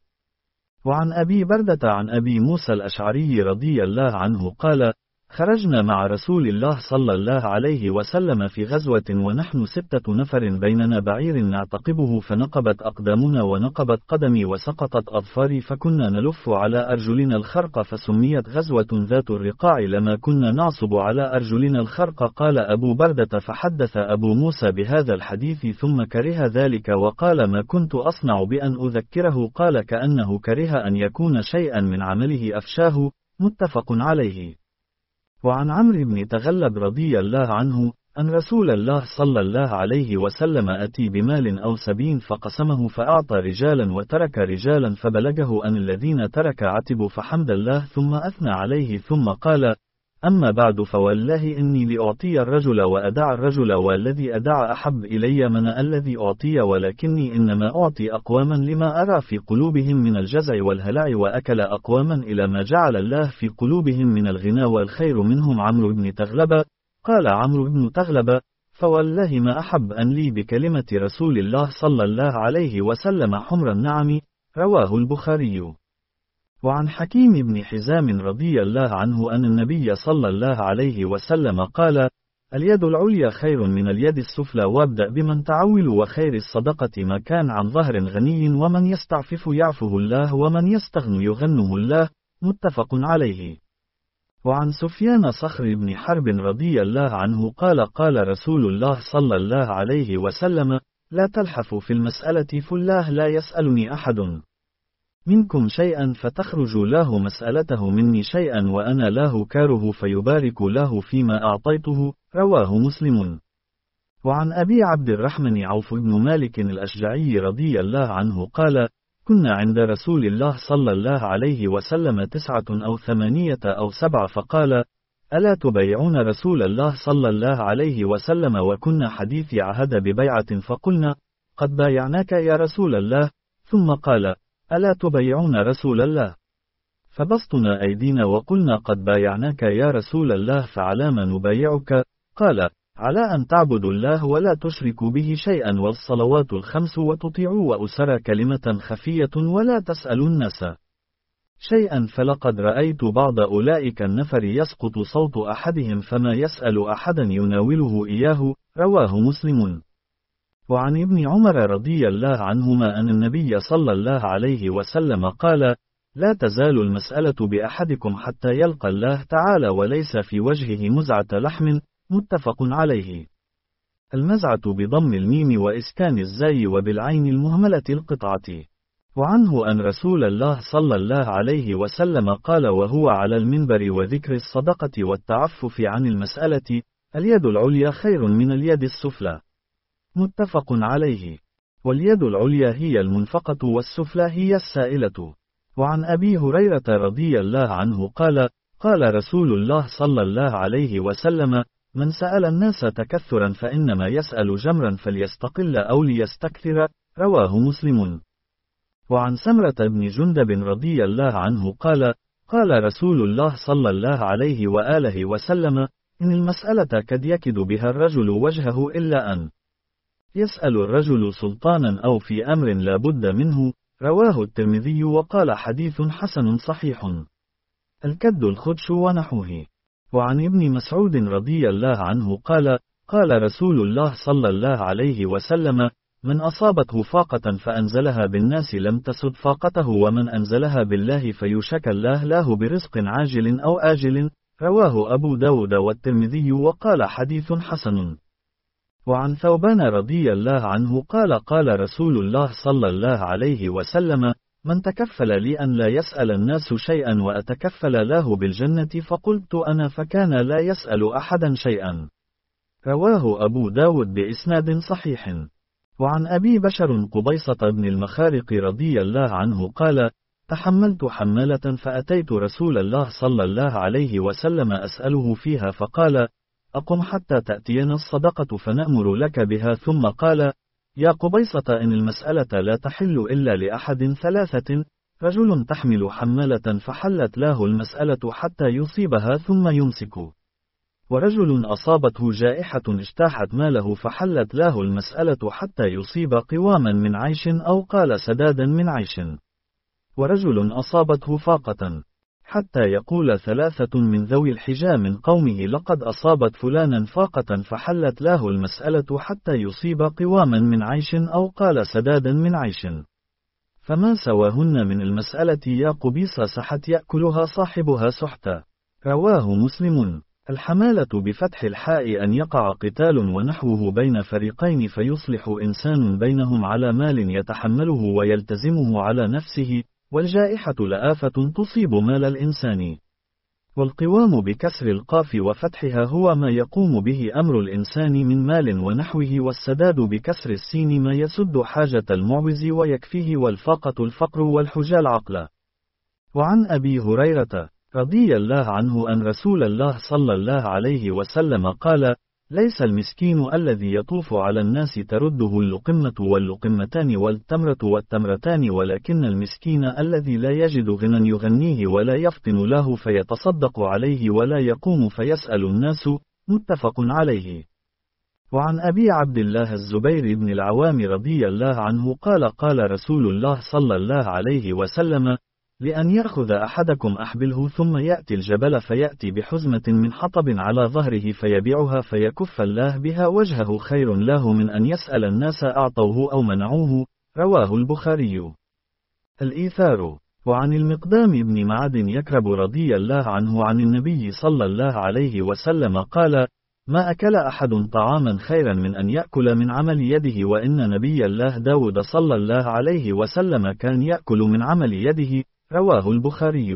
وعن أبي بردة عن أبي موسى الأشعري رضي الله عنه قال: خرجنا مع رسول الله صلى الله عليه وسلم في غزوة ونحن ستة نفر بيننا بعير نعتقبه، فنقبت أقدامنا ونقبت قدمي وسقطت أظفاري، فكنا نلف على أرجلنا الخرق، فسميت غزوة ذات الرقاع لما كنا نعصب على أرجلنا الخرق. قال أبو بردة: فحدث أبو موسى بهذا الحديث ثم كره ذلك وقال: ما كنت أصنع بأن أذكره. قال: كأنه كره أن يكون شيئا من عمله أفشاه، متفق عليه. وعن عمرو بن تغلب رضي الله عنه أن رسول الله صلى الله عليه وسلم أتي بمال أو سبين فقسمه فأعطى رجالا وترك رجالا، فبلغه أن الذين ترك عتبوا فحمد الله ثم أثنى عليه ثم قال: أما بعد فوالله إني لأعطي الرجل وأدع الرجل، والذي أدع أحب إلي من الذي أعطي، ولكني إنما أعطي أقواما لما أرى في قلوبهم من الجزع والهلع، وأكل أقواما إلى ما جعل الله في قلوبهم من الغنى والخير، منهم عمرو بن تغلب. قال عمرو بن تغلب: فوالله ما أحب أن لي بكلمة رسول الله صلى الله عليه وسلم حمر النعم، رواه البخاري. وعن حكيم بن حزام رضي الله عنه أن النبي صلى الله عليه وسلم قال: اليد العليا خير من اليد السفلى، وابدأ بمن تعول، وخير الصدقة ما كان عن ظهر غني، ومن يستعفف يعفه الله، ومن يستغن يغنه الله، متفق عليه. وعن سفيان صخر بن حرب رضي الله عنه قال: قال رسول الله صلى الله عليه وسلم: لا تلحفوا في المسألة، فالله لا يسألني أحد منكم شيئا فتخرج له مسألته مني شيئا وأنا له كاره فيبارك له فيما أعطيته، رواه مسلم. وعن أبي عبد الرحمن عوف بن مالك الأشجعي رضي الله عنه قال: كنا عند رسول الله صلى الله عليه وسلم تسعة أو ثمانية أو سبعة، فقال: ألا تبايعون رسول الله صلى الله عليه وسلم؟ وكنا حديث عهد ببيعة، فقلنا: قد بايعناك يا رسول الله. ثم قال: ألا تبايعون رسول الله؟ فبسطنا أيدينا وقلنا: قد بايعناك يا رسول الله، فعلى ما نبايعك؟ قال: على أن تعبدوا الله ولا تشركوا به شيئا، والصلوات الخمس، وتطيعوا، وأسر كلمة خفية، ولا تسألوا الناس شيئا. فلقد رأيت بعض أولئك النفر يسقط صوت أحدهم فما يسأل أحدا يناوله إياه، رواه مسلم. وعن ابن عمر رضي الله عنهما أن النبي صلى الله عليه وسلم قال: لا تزال المسألة بأحدكم حتى يلقى الله تعالى وليس في وجهه مزعة لحم، متفق عليه. المزعة بضم الميم وإسكان الزاي وبالعين المهملة القطعة. وعنه أن رسول الله صلى الله عليه وسلم قال وهو على المنبر وذكر الصدقة والتعفف عن المسألة: اليد العليا خير من اليد السفلى، متفق عليه. واليد العليا هي المنفقة، والسفلى هي السائلة. وعن أبي هريرة رضي الله عنه قال: قال رسول الله صلى الله عليه وسلم: من سأل الناس تكثرا فإنما يسأل جمرا فليستقل أو ليستكثر. رواه مسلم. وعن سمرة بن جندب رضي الله عنه قال: قال رسول الله صلى الله عليه وآله وسلم: إن المسألة قد يكد بها الرجل وجهه إلا أن يسأل الرجل سلطانا أو في أمر لا بد منه. رواه الترمذي وقال: حديث حسن صحيح. الكد الخدش ونحوه. وعن ابن مسعود رضي الله عنه قال: قال رسول الله صلى الله عليه وسلم: من أصابته فاقة فأنزلها بالناس لم تسد فاقته، ومن أنزلها بالله فيشك الله له برزق عاجل أو آجل. رواه أبو داود والترمذي وقال: حديث حسن. وعن ثوبان رضي الله عنه قال: قال رسول الله صلى الله عليه وسلم: من تكفل لي أن لا يسأل الناس شيئا وأتكفل له بالجنة، فقلت أنا، فكان لا يسأل أحدا شيئا. رواه أبو داود بإسناد صحيح. وعن أبي بشر قبيصة بن المخارق رضي الله عنه قال: تحملت حمالة فأتيت رسول الله صلى الله عليه وسلم أسأله فيها، فقال: أقم حتى تأتينا الصدقة فنأمر لك بها. ثم قال: يا قبيصة، إن المسألة لا تحل إلا لأحد ثلاثة: رجل تحمل حمالة فحلت له المسألة حتى يصيبها ثم يمسك، ورجل أصابته جائحة اجتاحت ماله فحلت له المسألة حتى يصيب قواما من عيش أو قال سدادا من عيش، ورجل أصابته فاقة حتى يقول ثلاثة من ذوي الحجى من قومه: لقد أصابت فلانا فاقة فحلت له المسألة حتى يصيب قواما من عيش أو قال سدادا من عيش، فما سواهن من المسألة يا قبيصة سحت يأكلها صاحبها سحتا. رواه مسلم. الحمالة بفتح الحاء أن يقع قتال ونحوه بين فريقين فيصلح إنسان بينهم على مال يتحمله ويلتزمه على نفسه، والجائحة لآفة تصيب مال الإنسان. والقوام بكسر القاف وفتحها هو ما يقوم به أمر الإنسان من مال ونحوه، والسداد بكسر السين ما يسد حاجة المعوز ويكفيه، والفاقة الفقر والحجى العقل. وعن أبي هريرة رضي الله عنه أن رسول الله صلى الله عليه وسلم قال: ليس المسكين الذي يطوف على الناس ترده اللقمة واللقمتان والتمرة والتمرتان، ولكن المسكين الذي لا يجد غنى يغنيه ولا يفطن له فيتصدق عليه ولا يقوم فيسأل الناس. متفق عليه. وعن أبي عبد الله الزبير بن العوام رضي الله عنه قال: قال رسول الله صلى الله عليه وسلم: لأن يأخذ أحدكم أحبله ثم يأتي الجبل فيأتي بحزمة من حطب على ظهره فيبيعها فيكف الله بها وجهه خير له من أن يسأل الناس أعطوه أو منعوه. رواه البخاري. الإيثار. وعن المقدام بن معد يكرب رضي الله عنه عن النبي صلى الله عليه وسلم قال: ما أكل أحد طعاما خيرا من أن يأكل من عمل يده، وإن نبي الله داود صلى الله عليه وسلم كان يأكل من عمل يده. رواه البخاري.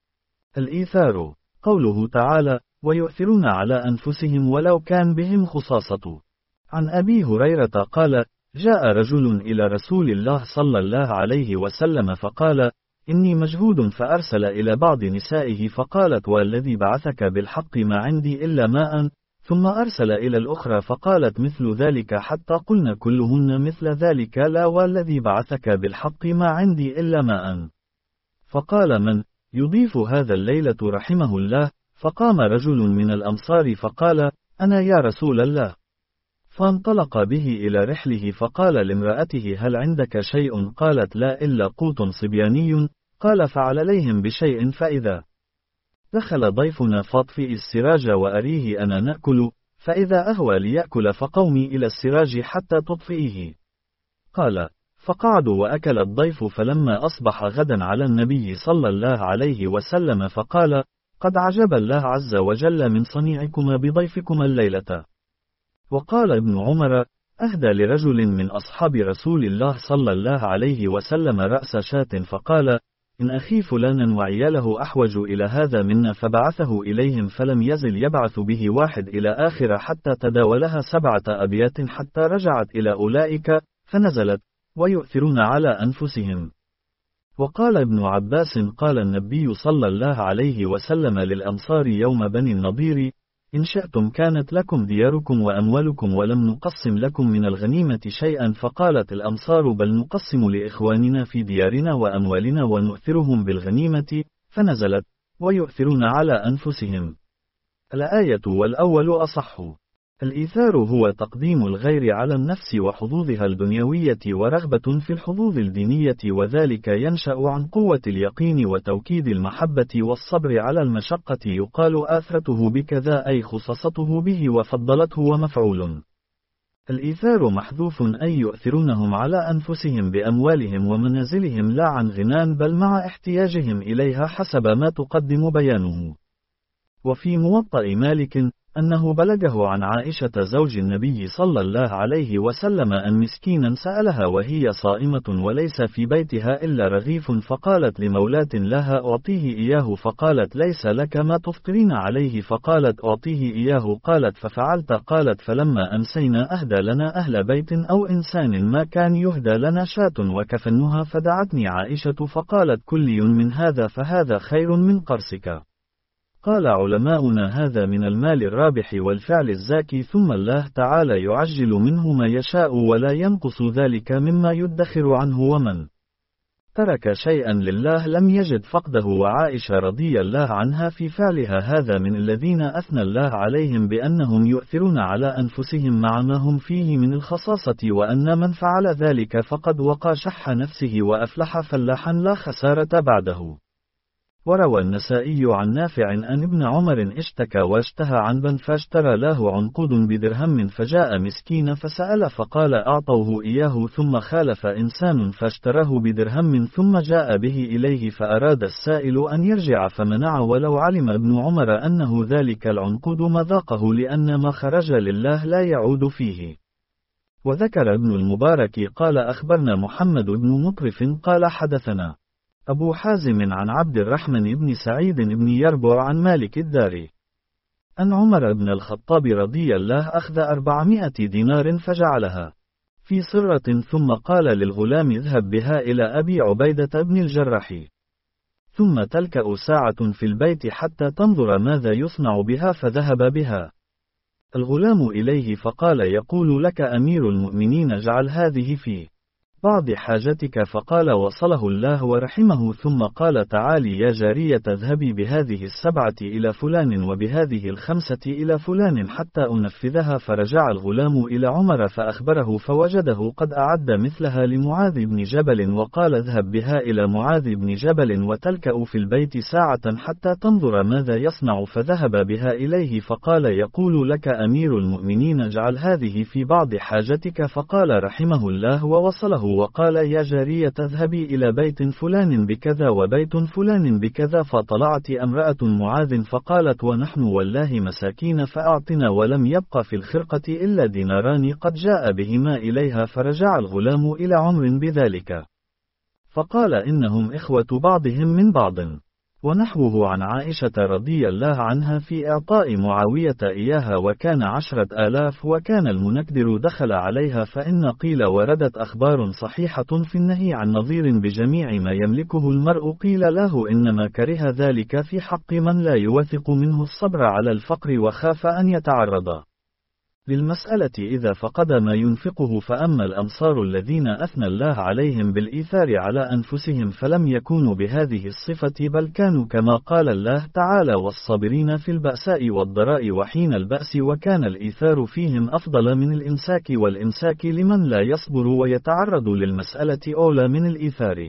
الإيثار. قوله تعالى: ويؤثرون على أنفسهم ولو كان بهم خصاصة. عن أبي هريرة قال: جاء رجل إلى رسول الله صلى الله عليه وسلم فقال: إني مجهود، فأرسل إلى بعض نسائه فقالت: والذي بعثك بالحق ما عندي إلا ماء، ثم أرسل إلى الأخرى فقالت مثل ذلك، حتى قلنا كلهن مثل ذلك: لا، والذي بعثك بالحق ما عندي إلا ماء. فقال: من يضيف هذا الليلة رحمه الله؟ فقام رجل من الأمصار فقال: أنا يا رسول الله. فانطلق به إلى رحله فقال لامرأته: هل عندك شيء؟ قالت: لا، إلا قوت صبياني. قال: فعل عليهم بشيء، فإذا دخل ضيفنا فاطفئ السراج وأريه أنا نأكل، فإذا أهوى ليأكل فقومي إلى السراج حتى تطفئيه. قال: فقعدوا وأكل الضيف، فلما أصبح غدا على النبي صلى الله عليه وسلم فقال: قد عجب الله عز وجل من صنيعكما بضيفكما الليلة. وقال ابن عمر: أهدى لرجل من أصحاب رسول الله صلى الله عليه وسلم رأس شاة، فقال: إن أخي فلانا وعياله أحوج إلى هذا منا، فبعثه إليهم، فلم يزل يبعث به واحد إلى آخر حتى تداولها سبعة أبيات حتى رجعت إلى أولئك، فنزلت: ويؤثرون على أنفسهم. وقال ابن عباس قال النبي صلى الله عليه وسلم للأنصار يوم بني النضير: إن شئتم كانت لكم دياركم وأموالكم ولم نقسم لكم من الغنيمة شيئا. فقالت الأنصار: بل نقسم لإخواننا في ديارنا وأموالنا ونؤثرهم بالغنيمة. فنزلت: ويؤثرون على أنفسهم. الآية والأول أصح. الإيثار هو تقديم الغير على النفس وحظوظها الدنيوية ورغبة في الحظوظ الدينية، وذلك ينشأ عن قوة اليقين وتوكيد المحبة والصبر على المشقة. يقال آثرته بكذا أي خصصته به وفضلته ومفعول. الإيثار محذوف أي يؤثرونهم على أنفسهم بأموالهم ومنازلهم لا عن غنى بل مع احتياجهم إليها حسب ما تقدم بيانه. وفي موطأ مالك أنه بلغه عن عائشة زوج النبي صلى الله عليه وسلم أن مسكينا سألها وهي صائمة وليس في بيتها إلا رغيف، فقالت لمولاة لها: أعطيه إياه. فقالت: ليس لك ما تفطرين عليه. فقالت: أعطيه إياه. قالت: ففعلت. قالت: فلما أمسينا أهدى لنا أهل بيت أو إنسان ما كان يهدى لنا شاة وكفنها. فدعتني عائشة فقالت: كلي من هذا فهذا خير من قرصك. قال علماؤنا: هذا من المال الرابح والفعل الزاكي، ثم الله تعالى يعجل منه ما يشاء ولا ينقص ذلك مما يدخر عنه، ومن ترك شيئا لله لم يجد فقده. وعائشة رضي الله عنها في فعلها هذا من الذين أثنى الله عليهم بأنهم يؤثرون على أنفسهم مع ما هم فيه من الخصاصة، وأن من فعل ذلك فقد وقى شح نفسه وأفلح فلاحا لا خسارة بعده. وروى النسائي عن نافع أن ابن عمر اشتكى واشتهى عنبا فاشترى له عنقود بدرهم، فجاء مسكين فسأل فقال: أعطوه إياه. ثم خالف إنسان فاشتراه بدرهم ثم جاء به إليه، فأراد السائل أن يرجع فمنع، ولو علم ابن عمر أنه ذلك العنقود مذاقه، لأن ما خرج لله لا يعود فيه. وذكر ابن المبارك قال: أخبرنا محمد بن مطرف قال: حدثنا أبو حازم عن عبد الرحمن بن سعيد بن يربع عن مالك الداري أن عمر بن الخطاب رضي الله أخذ أربعمائة دينار فجعلها في صرة، ثم قال للغلام: اذهب بها إلى أبي عبيدة بن الجراح، ثم تلكأ ساعة في البيت حتى تنظر ماذا يصنع بها. فذهب بها الغلام إليه فقال: يقول لك أمير المؤمنين: اجعل هذه في بعض حاجتك. فقال: وصله الله ورحمه. ثم قال: تعالي يا جارية، اذهبي بهذه السبعة إلى فلان وبهذه الخمسة إلى فلان حتى أنفذها. فرجع الغلام إلى عمر فأخبره فوجده قد أعد مثلها لمعاذ بن جبل، وقال: اذهب بها إلى معاذ بن جبل وتلكأ في البيت ساعة حتى تنظر ماذا يصنع. فذهب بها إليه فقال: يقول لك أمير المؤمنين: اجعل هذه في بعض حاجتك. فقال رحمه الله ووصله، وقال: يا جارية، اذهبي إلى بيت فلان بكذا وبيت فلان بكذا. فطلعت امرأة معاذ فقالت: ونحن والله مساكين، فأعطنا. ولم يبق في الخرقة إلا ديناران قد جاء بهما إليها. فرجع الغلام إلى عمر بذلك فقال: إنهم إخوة بعضهم من بعض. ونحوه عن عائشة رضي الله عنها في إعطاء معاوية إياها، وكان عشرة آلاف، وكان المنكدر دخل عليها. فإن قيل وردت أخبار صحيحة في النهي عن نظير بجميع ما يملكه المرء. قيل له: إنما كره ذلك في حق من لا يوثق منه الصبر على الفقر وخاف أن يتعرض للمسألة إذا فقد ما ينفقه. فأما الأنصار الذين أثنى الله عليهم بالإيثار على أنفسهم فلم يكونوا بهذه الصفة، بل كانوا كما قال الله تعالى: والصابرين في البأساء والضراء وحين البأس. وكان الإيثار فيهم أفضل من الإمساك، والإمساك لمن لا يصبر ويتعرض للمسألة أولى من الإيثار.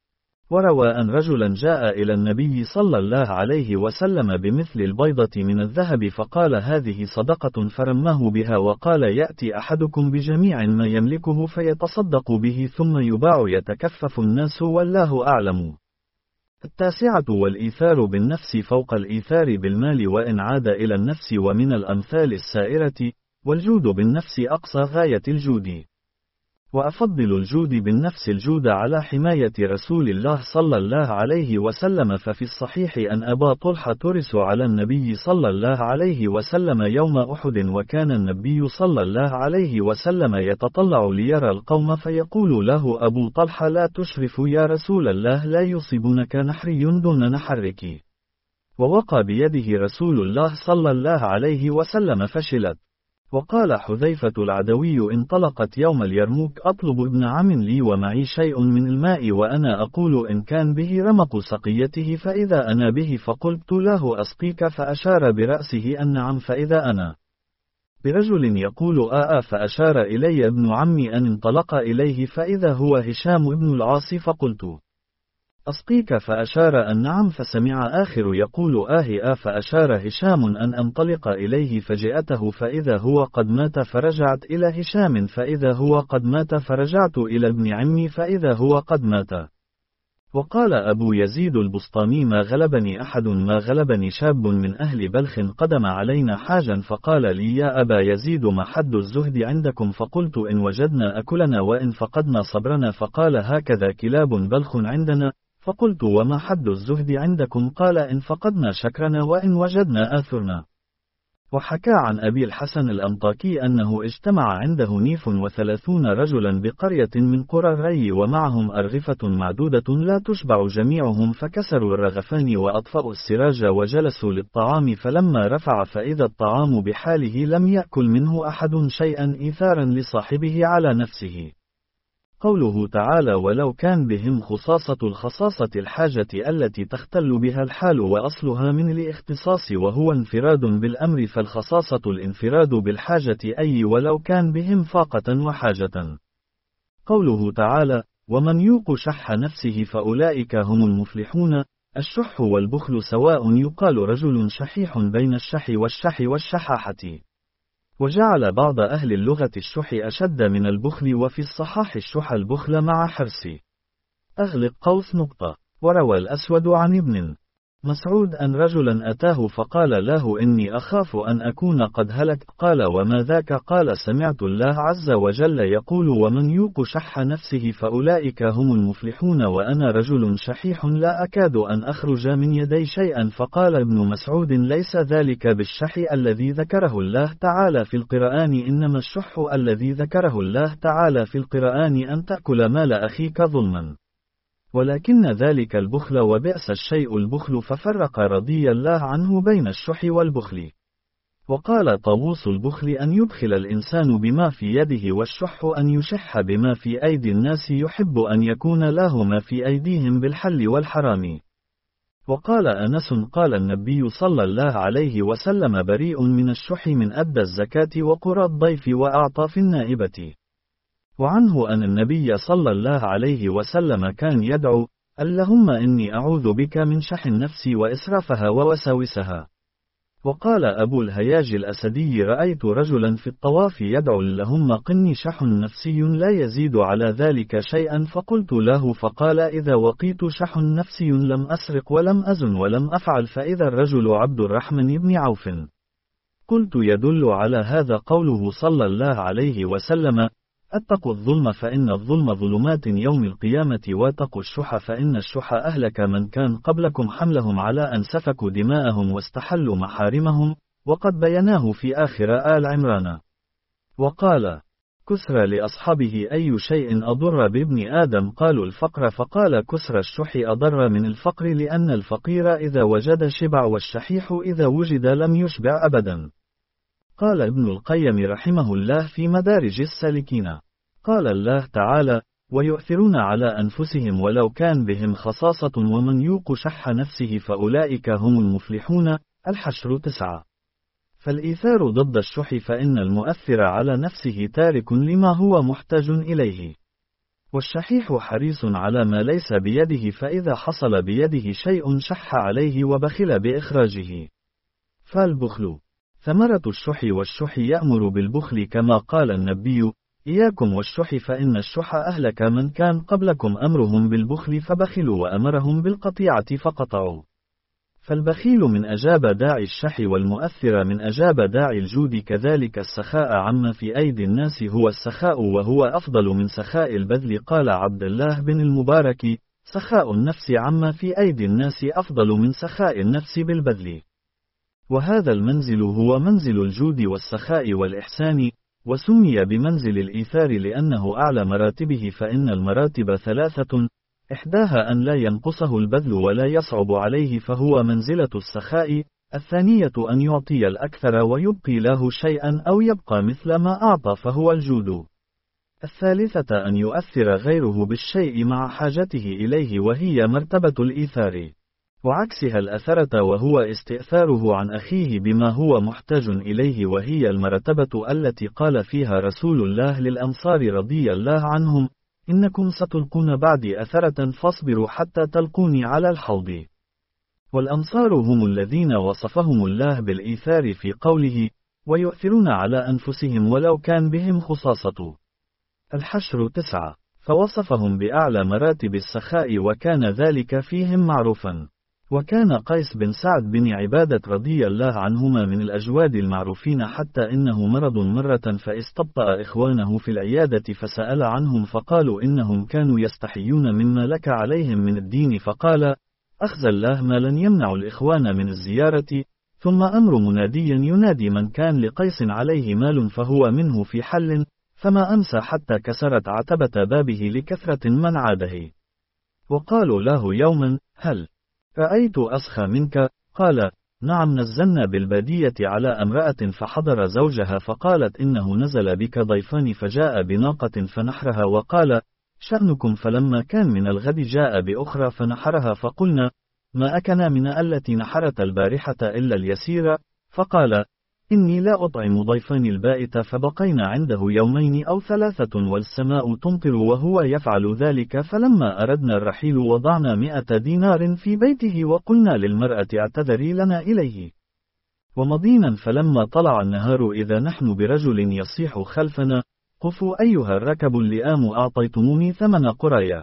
وروى أن رجلا جاء إلى النبي صلى الله عليه وسلم بمثل البيضة من الذهب، فقال: هذه صدقة. فرماه بها وقال: يأتي أحدكم بجميع ما يملكه فيتصدق به ثم يباع يتكفف الناس والله أعلم. التاسعة: والإيثار بالنفس فوق الإيثار بالمال وإن عاد إلى النفس. ومن الأمثال السائرة: والجود بالنفس أقصى غاية الجود. وأفضل الجود بالنفس الجود على حماية رسول الله صلى الله عليه وسلم. ففي الصحيح أن أبا طلحة ترس على النبي صلى الله عليه وسلم يوم أحد، وكان النبي صلى الله عليه وسلم يتطلع ليرى القوم فيقول له أبو طلحة: لا تشرف يا رسول الله، لا يصيبنك نحري دون نحرك. ووقى بيده رسول الله صلى الله عليه وسلم فشلت. وقال حذيفة العدوي: انطلقت يوم اليرموك أطلب ابن عم لي ومعي شيء من الماء، وأنا أقول إن كان به رمق سقيته فإذا أنا به، فقلت له: أسقيك؟ فأشار برأسه أن نعم. فإذا أنا برجل يقول آآ، فأشار إلي ابن عمي أن انطلق إليه، فإذا هو هشام ابن العاص، فقلت: أسقيك؟ فأشار أن نعم. فسمع آخر يقول آه آ، فأشار هشام أن أنطلق إليه، فجئته فإذا هو قد مات، فرجعت إلى هشام فإذا هو قد مات، فرجعت إلى ابن عمي فإذا هو قد مات. وقال أبو يزيد البسطامي: ما غلبني أحد، ما غلبني شاب من أهل بلخ قدم علينا حاجا فقال لي: يا أبا يزيد، ما حد الزهد عندكم؟ فقلت: إن وجدنا أكلنا وإن فقدنا صبرنا. فقال: هكذا كلاب بلخ عندنا. فقلت: وما حد الزهد عندكم؟ قال: إن فقدنا شكرنا وإن وجدنا آثرنا. وحكى عن أبي الحسن الأنطاكي أنه اجتمع عنده نيف وثلاثون رجلا بقرية من قرى الري، ومعهم أرغفة معدودة لا تشبع جميعهم، فكسروا الرغفان وأطفأوا السراج وجلسوا للطعام، فلما رفع فإذا الطعام بحاله لم يأكل منه أحد شيئا إيثارا لصاحبه على نفسه. قوله تعالى: ولو كان بهم خصاصة، الخصاصة الحاجة التي تختل بها الحال، وأصلها من الاختصاص وهو انفراد بالأمر، فالخصاصة الانفراد بالحاجة، أي ولو كان بهم فاقة وحاجة. قوله تعالى: ومن يوق شح نفسه فأولئك هم المفلحون. الشح والبخل سواء، يقال رجل شحيح بين الشح والشح والشحاحة. وجعل بعض أهل اللغة الشح أشد من البخل، وفي الصحاح الشح البخل مع حرص. أغلق قوس نقطة. وروى الأسود عن ابن مسعود أن رجلا أتاه فقال له: إني أخاف أن أكون قد هلك. قال: وما ذاك؟ قال: سمعت الله عز وجل يقول: ومن يوق شح نفسه فأولئك هم المفلحون، وأنا رجل شحيح لا أكاد أن أخرج من يدي شيئا. فقال ابن مسعود: ليس ذلك بالشح الذي ذكره الله تعالى في القرآن، إنما الشح الذي ذكره الله تعالى في القرآن أن تأكل مال أخيك ظلما، ولكن ذلك البخل، وبئس الشيء البخل. ففرق رضي الله عنه بين الشح والبخل. وقال طاووس: البخل أن يبخل الإنسان بما في يده، والشح أن يشح بما في أيدي الناس، يحب أن يكون له ما في أيديهم بالحل والحرام. وقال أنس: قال النبي صلى الله عليه وسلم: بريء من الشح من أدى الزكاة وقرى الضيف وأعطى في النائبة. وعنه أن النبي صلى الله عليه وسلم كان يدعو: اللهم إني أعوذ بك من شح النفس وإسرافها ووساوسها. وقال أبو الهياج الأسدي: رأيت رجلا في الطواف يدعو: اللهم قني شح نفسي لا يزيد على ذلك شيئا. فقلت له، فقال: إذا وقيت شح نفسي لم أسرق ولم أزن ولم أفعل. فإذا الرجل عبد الرحمن بن عوف. قلت: يدل على هذا قوله صلى الله عليه وسلم: اتقوا الظلم فإن الظلم ظلمات يوم القيامة، واتقوا الشح فإن الشح أهلك من كان قبلكم، حملهم على أن سفكوا دماءهم واستحلوا محارمهم. وقد بيناه في آخر آل عمران. وقال كسرى لأصحابه: أي شيء أضر بابن آدم؟ قالوا: الفقر. فقال كسرى: الشح أضر من الفقر، لأن الفقير إذا وجد شبع، والشحيح إذا وجد لم يشبع أبدا. قال ابن القيم رحمه الله في مدارج السالكين: قال الله تعالى: ويؤثرون على أنفسهم ولو كان بهم خصاصة، ومن يوق شح نفسه فأولئك هم المفلحون. الحشر تسعة. فالإيثار ضد الشح، فإن المؤثر على نفسه تارك لما هو محتاج إليه، والشحيح حريص على ما ليس بيده، فإذا حصل بيده شيء شح عليه وبخل بإخراجه. فالبخل ثمرة الشح، والشح يأمر بالبخل، كما قال النبي: إياكم والشح فإن الشح أهلك من كان قبلكم، أمرهم بالبخل فبخلوا وأمرهم بالقطيعة فقطعوا. فالبخيل من أجاب داعي الشح والمؤثر من أجاب داعي الجود، كذلك السخاء عما في أيدي الناس هو السخاء وهو أفضل من سخاء البذل. قال عبد الله بن المبارك: سخاء النفس عما في أيدي الناس أفضل من سخاء النفس بالبذل. وهذا المنزل هو منزل الجود والسخاء والإحسان، وسمي بمنزل الإيثار لأنه أعلى مراتبه، فإن المراتب ثلاثة: إحداها أن لا ينقصه البذل ولا يصعب عليه فهو منزلة السخاء، الثانية أن يعطي الأكثر ويبقي له شيئا أو يبقى مثل ما أعطى فهو الجود، الثالثة أن يؤثر غيره بالشيء مع حاجته إليه وهي مرتبة الإيثار، وعكسها الأثرة وهو استئثاره عن أخيه بما هو محتاج إليه، وهي المرتبة التي قال فيها رسول الله للأنصار رضي الله عنهم: إنكم ستلقون بعدي أثرة فاصبروا حتى تلقوني على الحوض. والأنصار هم الذين وصفهم الله بالإيثار في قوله: ويؤثرون على أنفسهم ولو كان بهم خصاصة. الحشر تسعة. فوصفهم بأعلى مراتب السخاء وكان ذلك فيهم معروفا. وكان قيس بن سعد بن عبادة رضي الله عنهما من الأجواد المعروفين، حتى إنه مرض مرة فاستبطأ إخوانه في العيادة فسأل عنهم فقالوا إنهم كانوا يستحيون مما لك عليهم من الدين، فقال: أخزى الله ما لن يمنع الإخوان من الزيارة. ثم أمر منادي ينادي من كان لقيس عليه مال فهو منه في حل، فما أمسى حتى كسرت عتبة بابه لكثرة من عاده. وقالوا له يوما: هل رأيت أسخى منك؟ قال: نعم، نزلنا بالبادية على امرأة فحضر زوجها فقالت إنه نزل بك ضيفان، فجاء بناقة فنحرها وقال: شأنكم؟ فلما كان من الغد جاء بأخرى فنحرها، فقلنا: ما أكنا من التي نحرت البارحة إلا اليسير، فقال: إني لا أطعم ضيفان البائت، فبقينا عنده يومين أو ثلاثة والسماء تمطر وهو يفعل ذلك، فلما أردنا الرحيل وضعنا مئة دينار في بيته وقلنا للمرأة اعتذري لنا إليه، ومضينا فلما طلع النهار إذا نحن برجل يصيح خلفنا: قفوا أيها الركب اللئام أعطيتموني ثمن قرايا،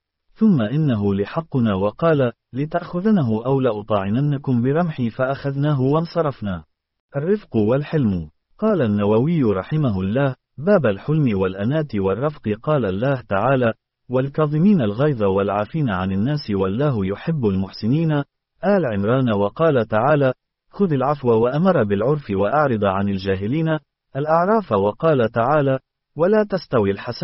ثم إنه لحقنا، وقال: لتأخذنه أو لأطاعننكم برمحي، فأخذناه وانصرفنا. الرفق والحلم. قال النووي رحمه الله: باب الحلم والأنات والرفق. قال الله تعالى: والكاظمين الغيظ والعافين عن الناس والله يحب المحسنين. آل عمران. وقال تعالى: خذ العفو وأمر بالعرف وأعرض عن الجاهلين. الأعراف. وقال تعالى: ولا تستوي الحسنة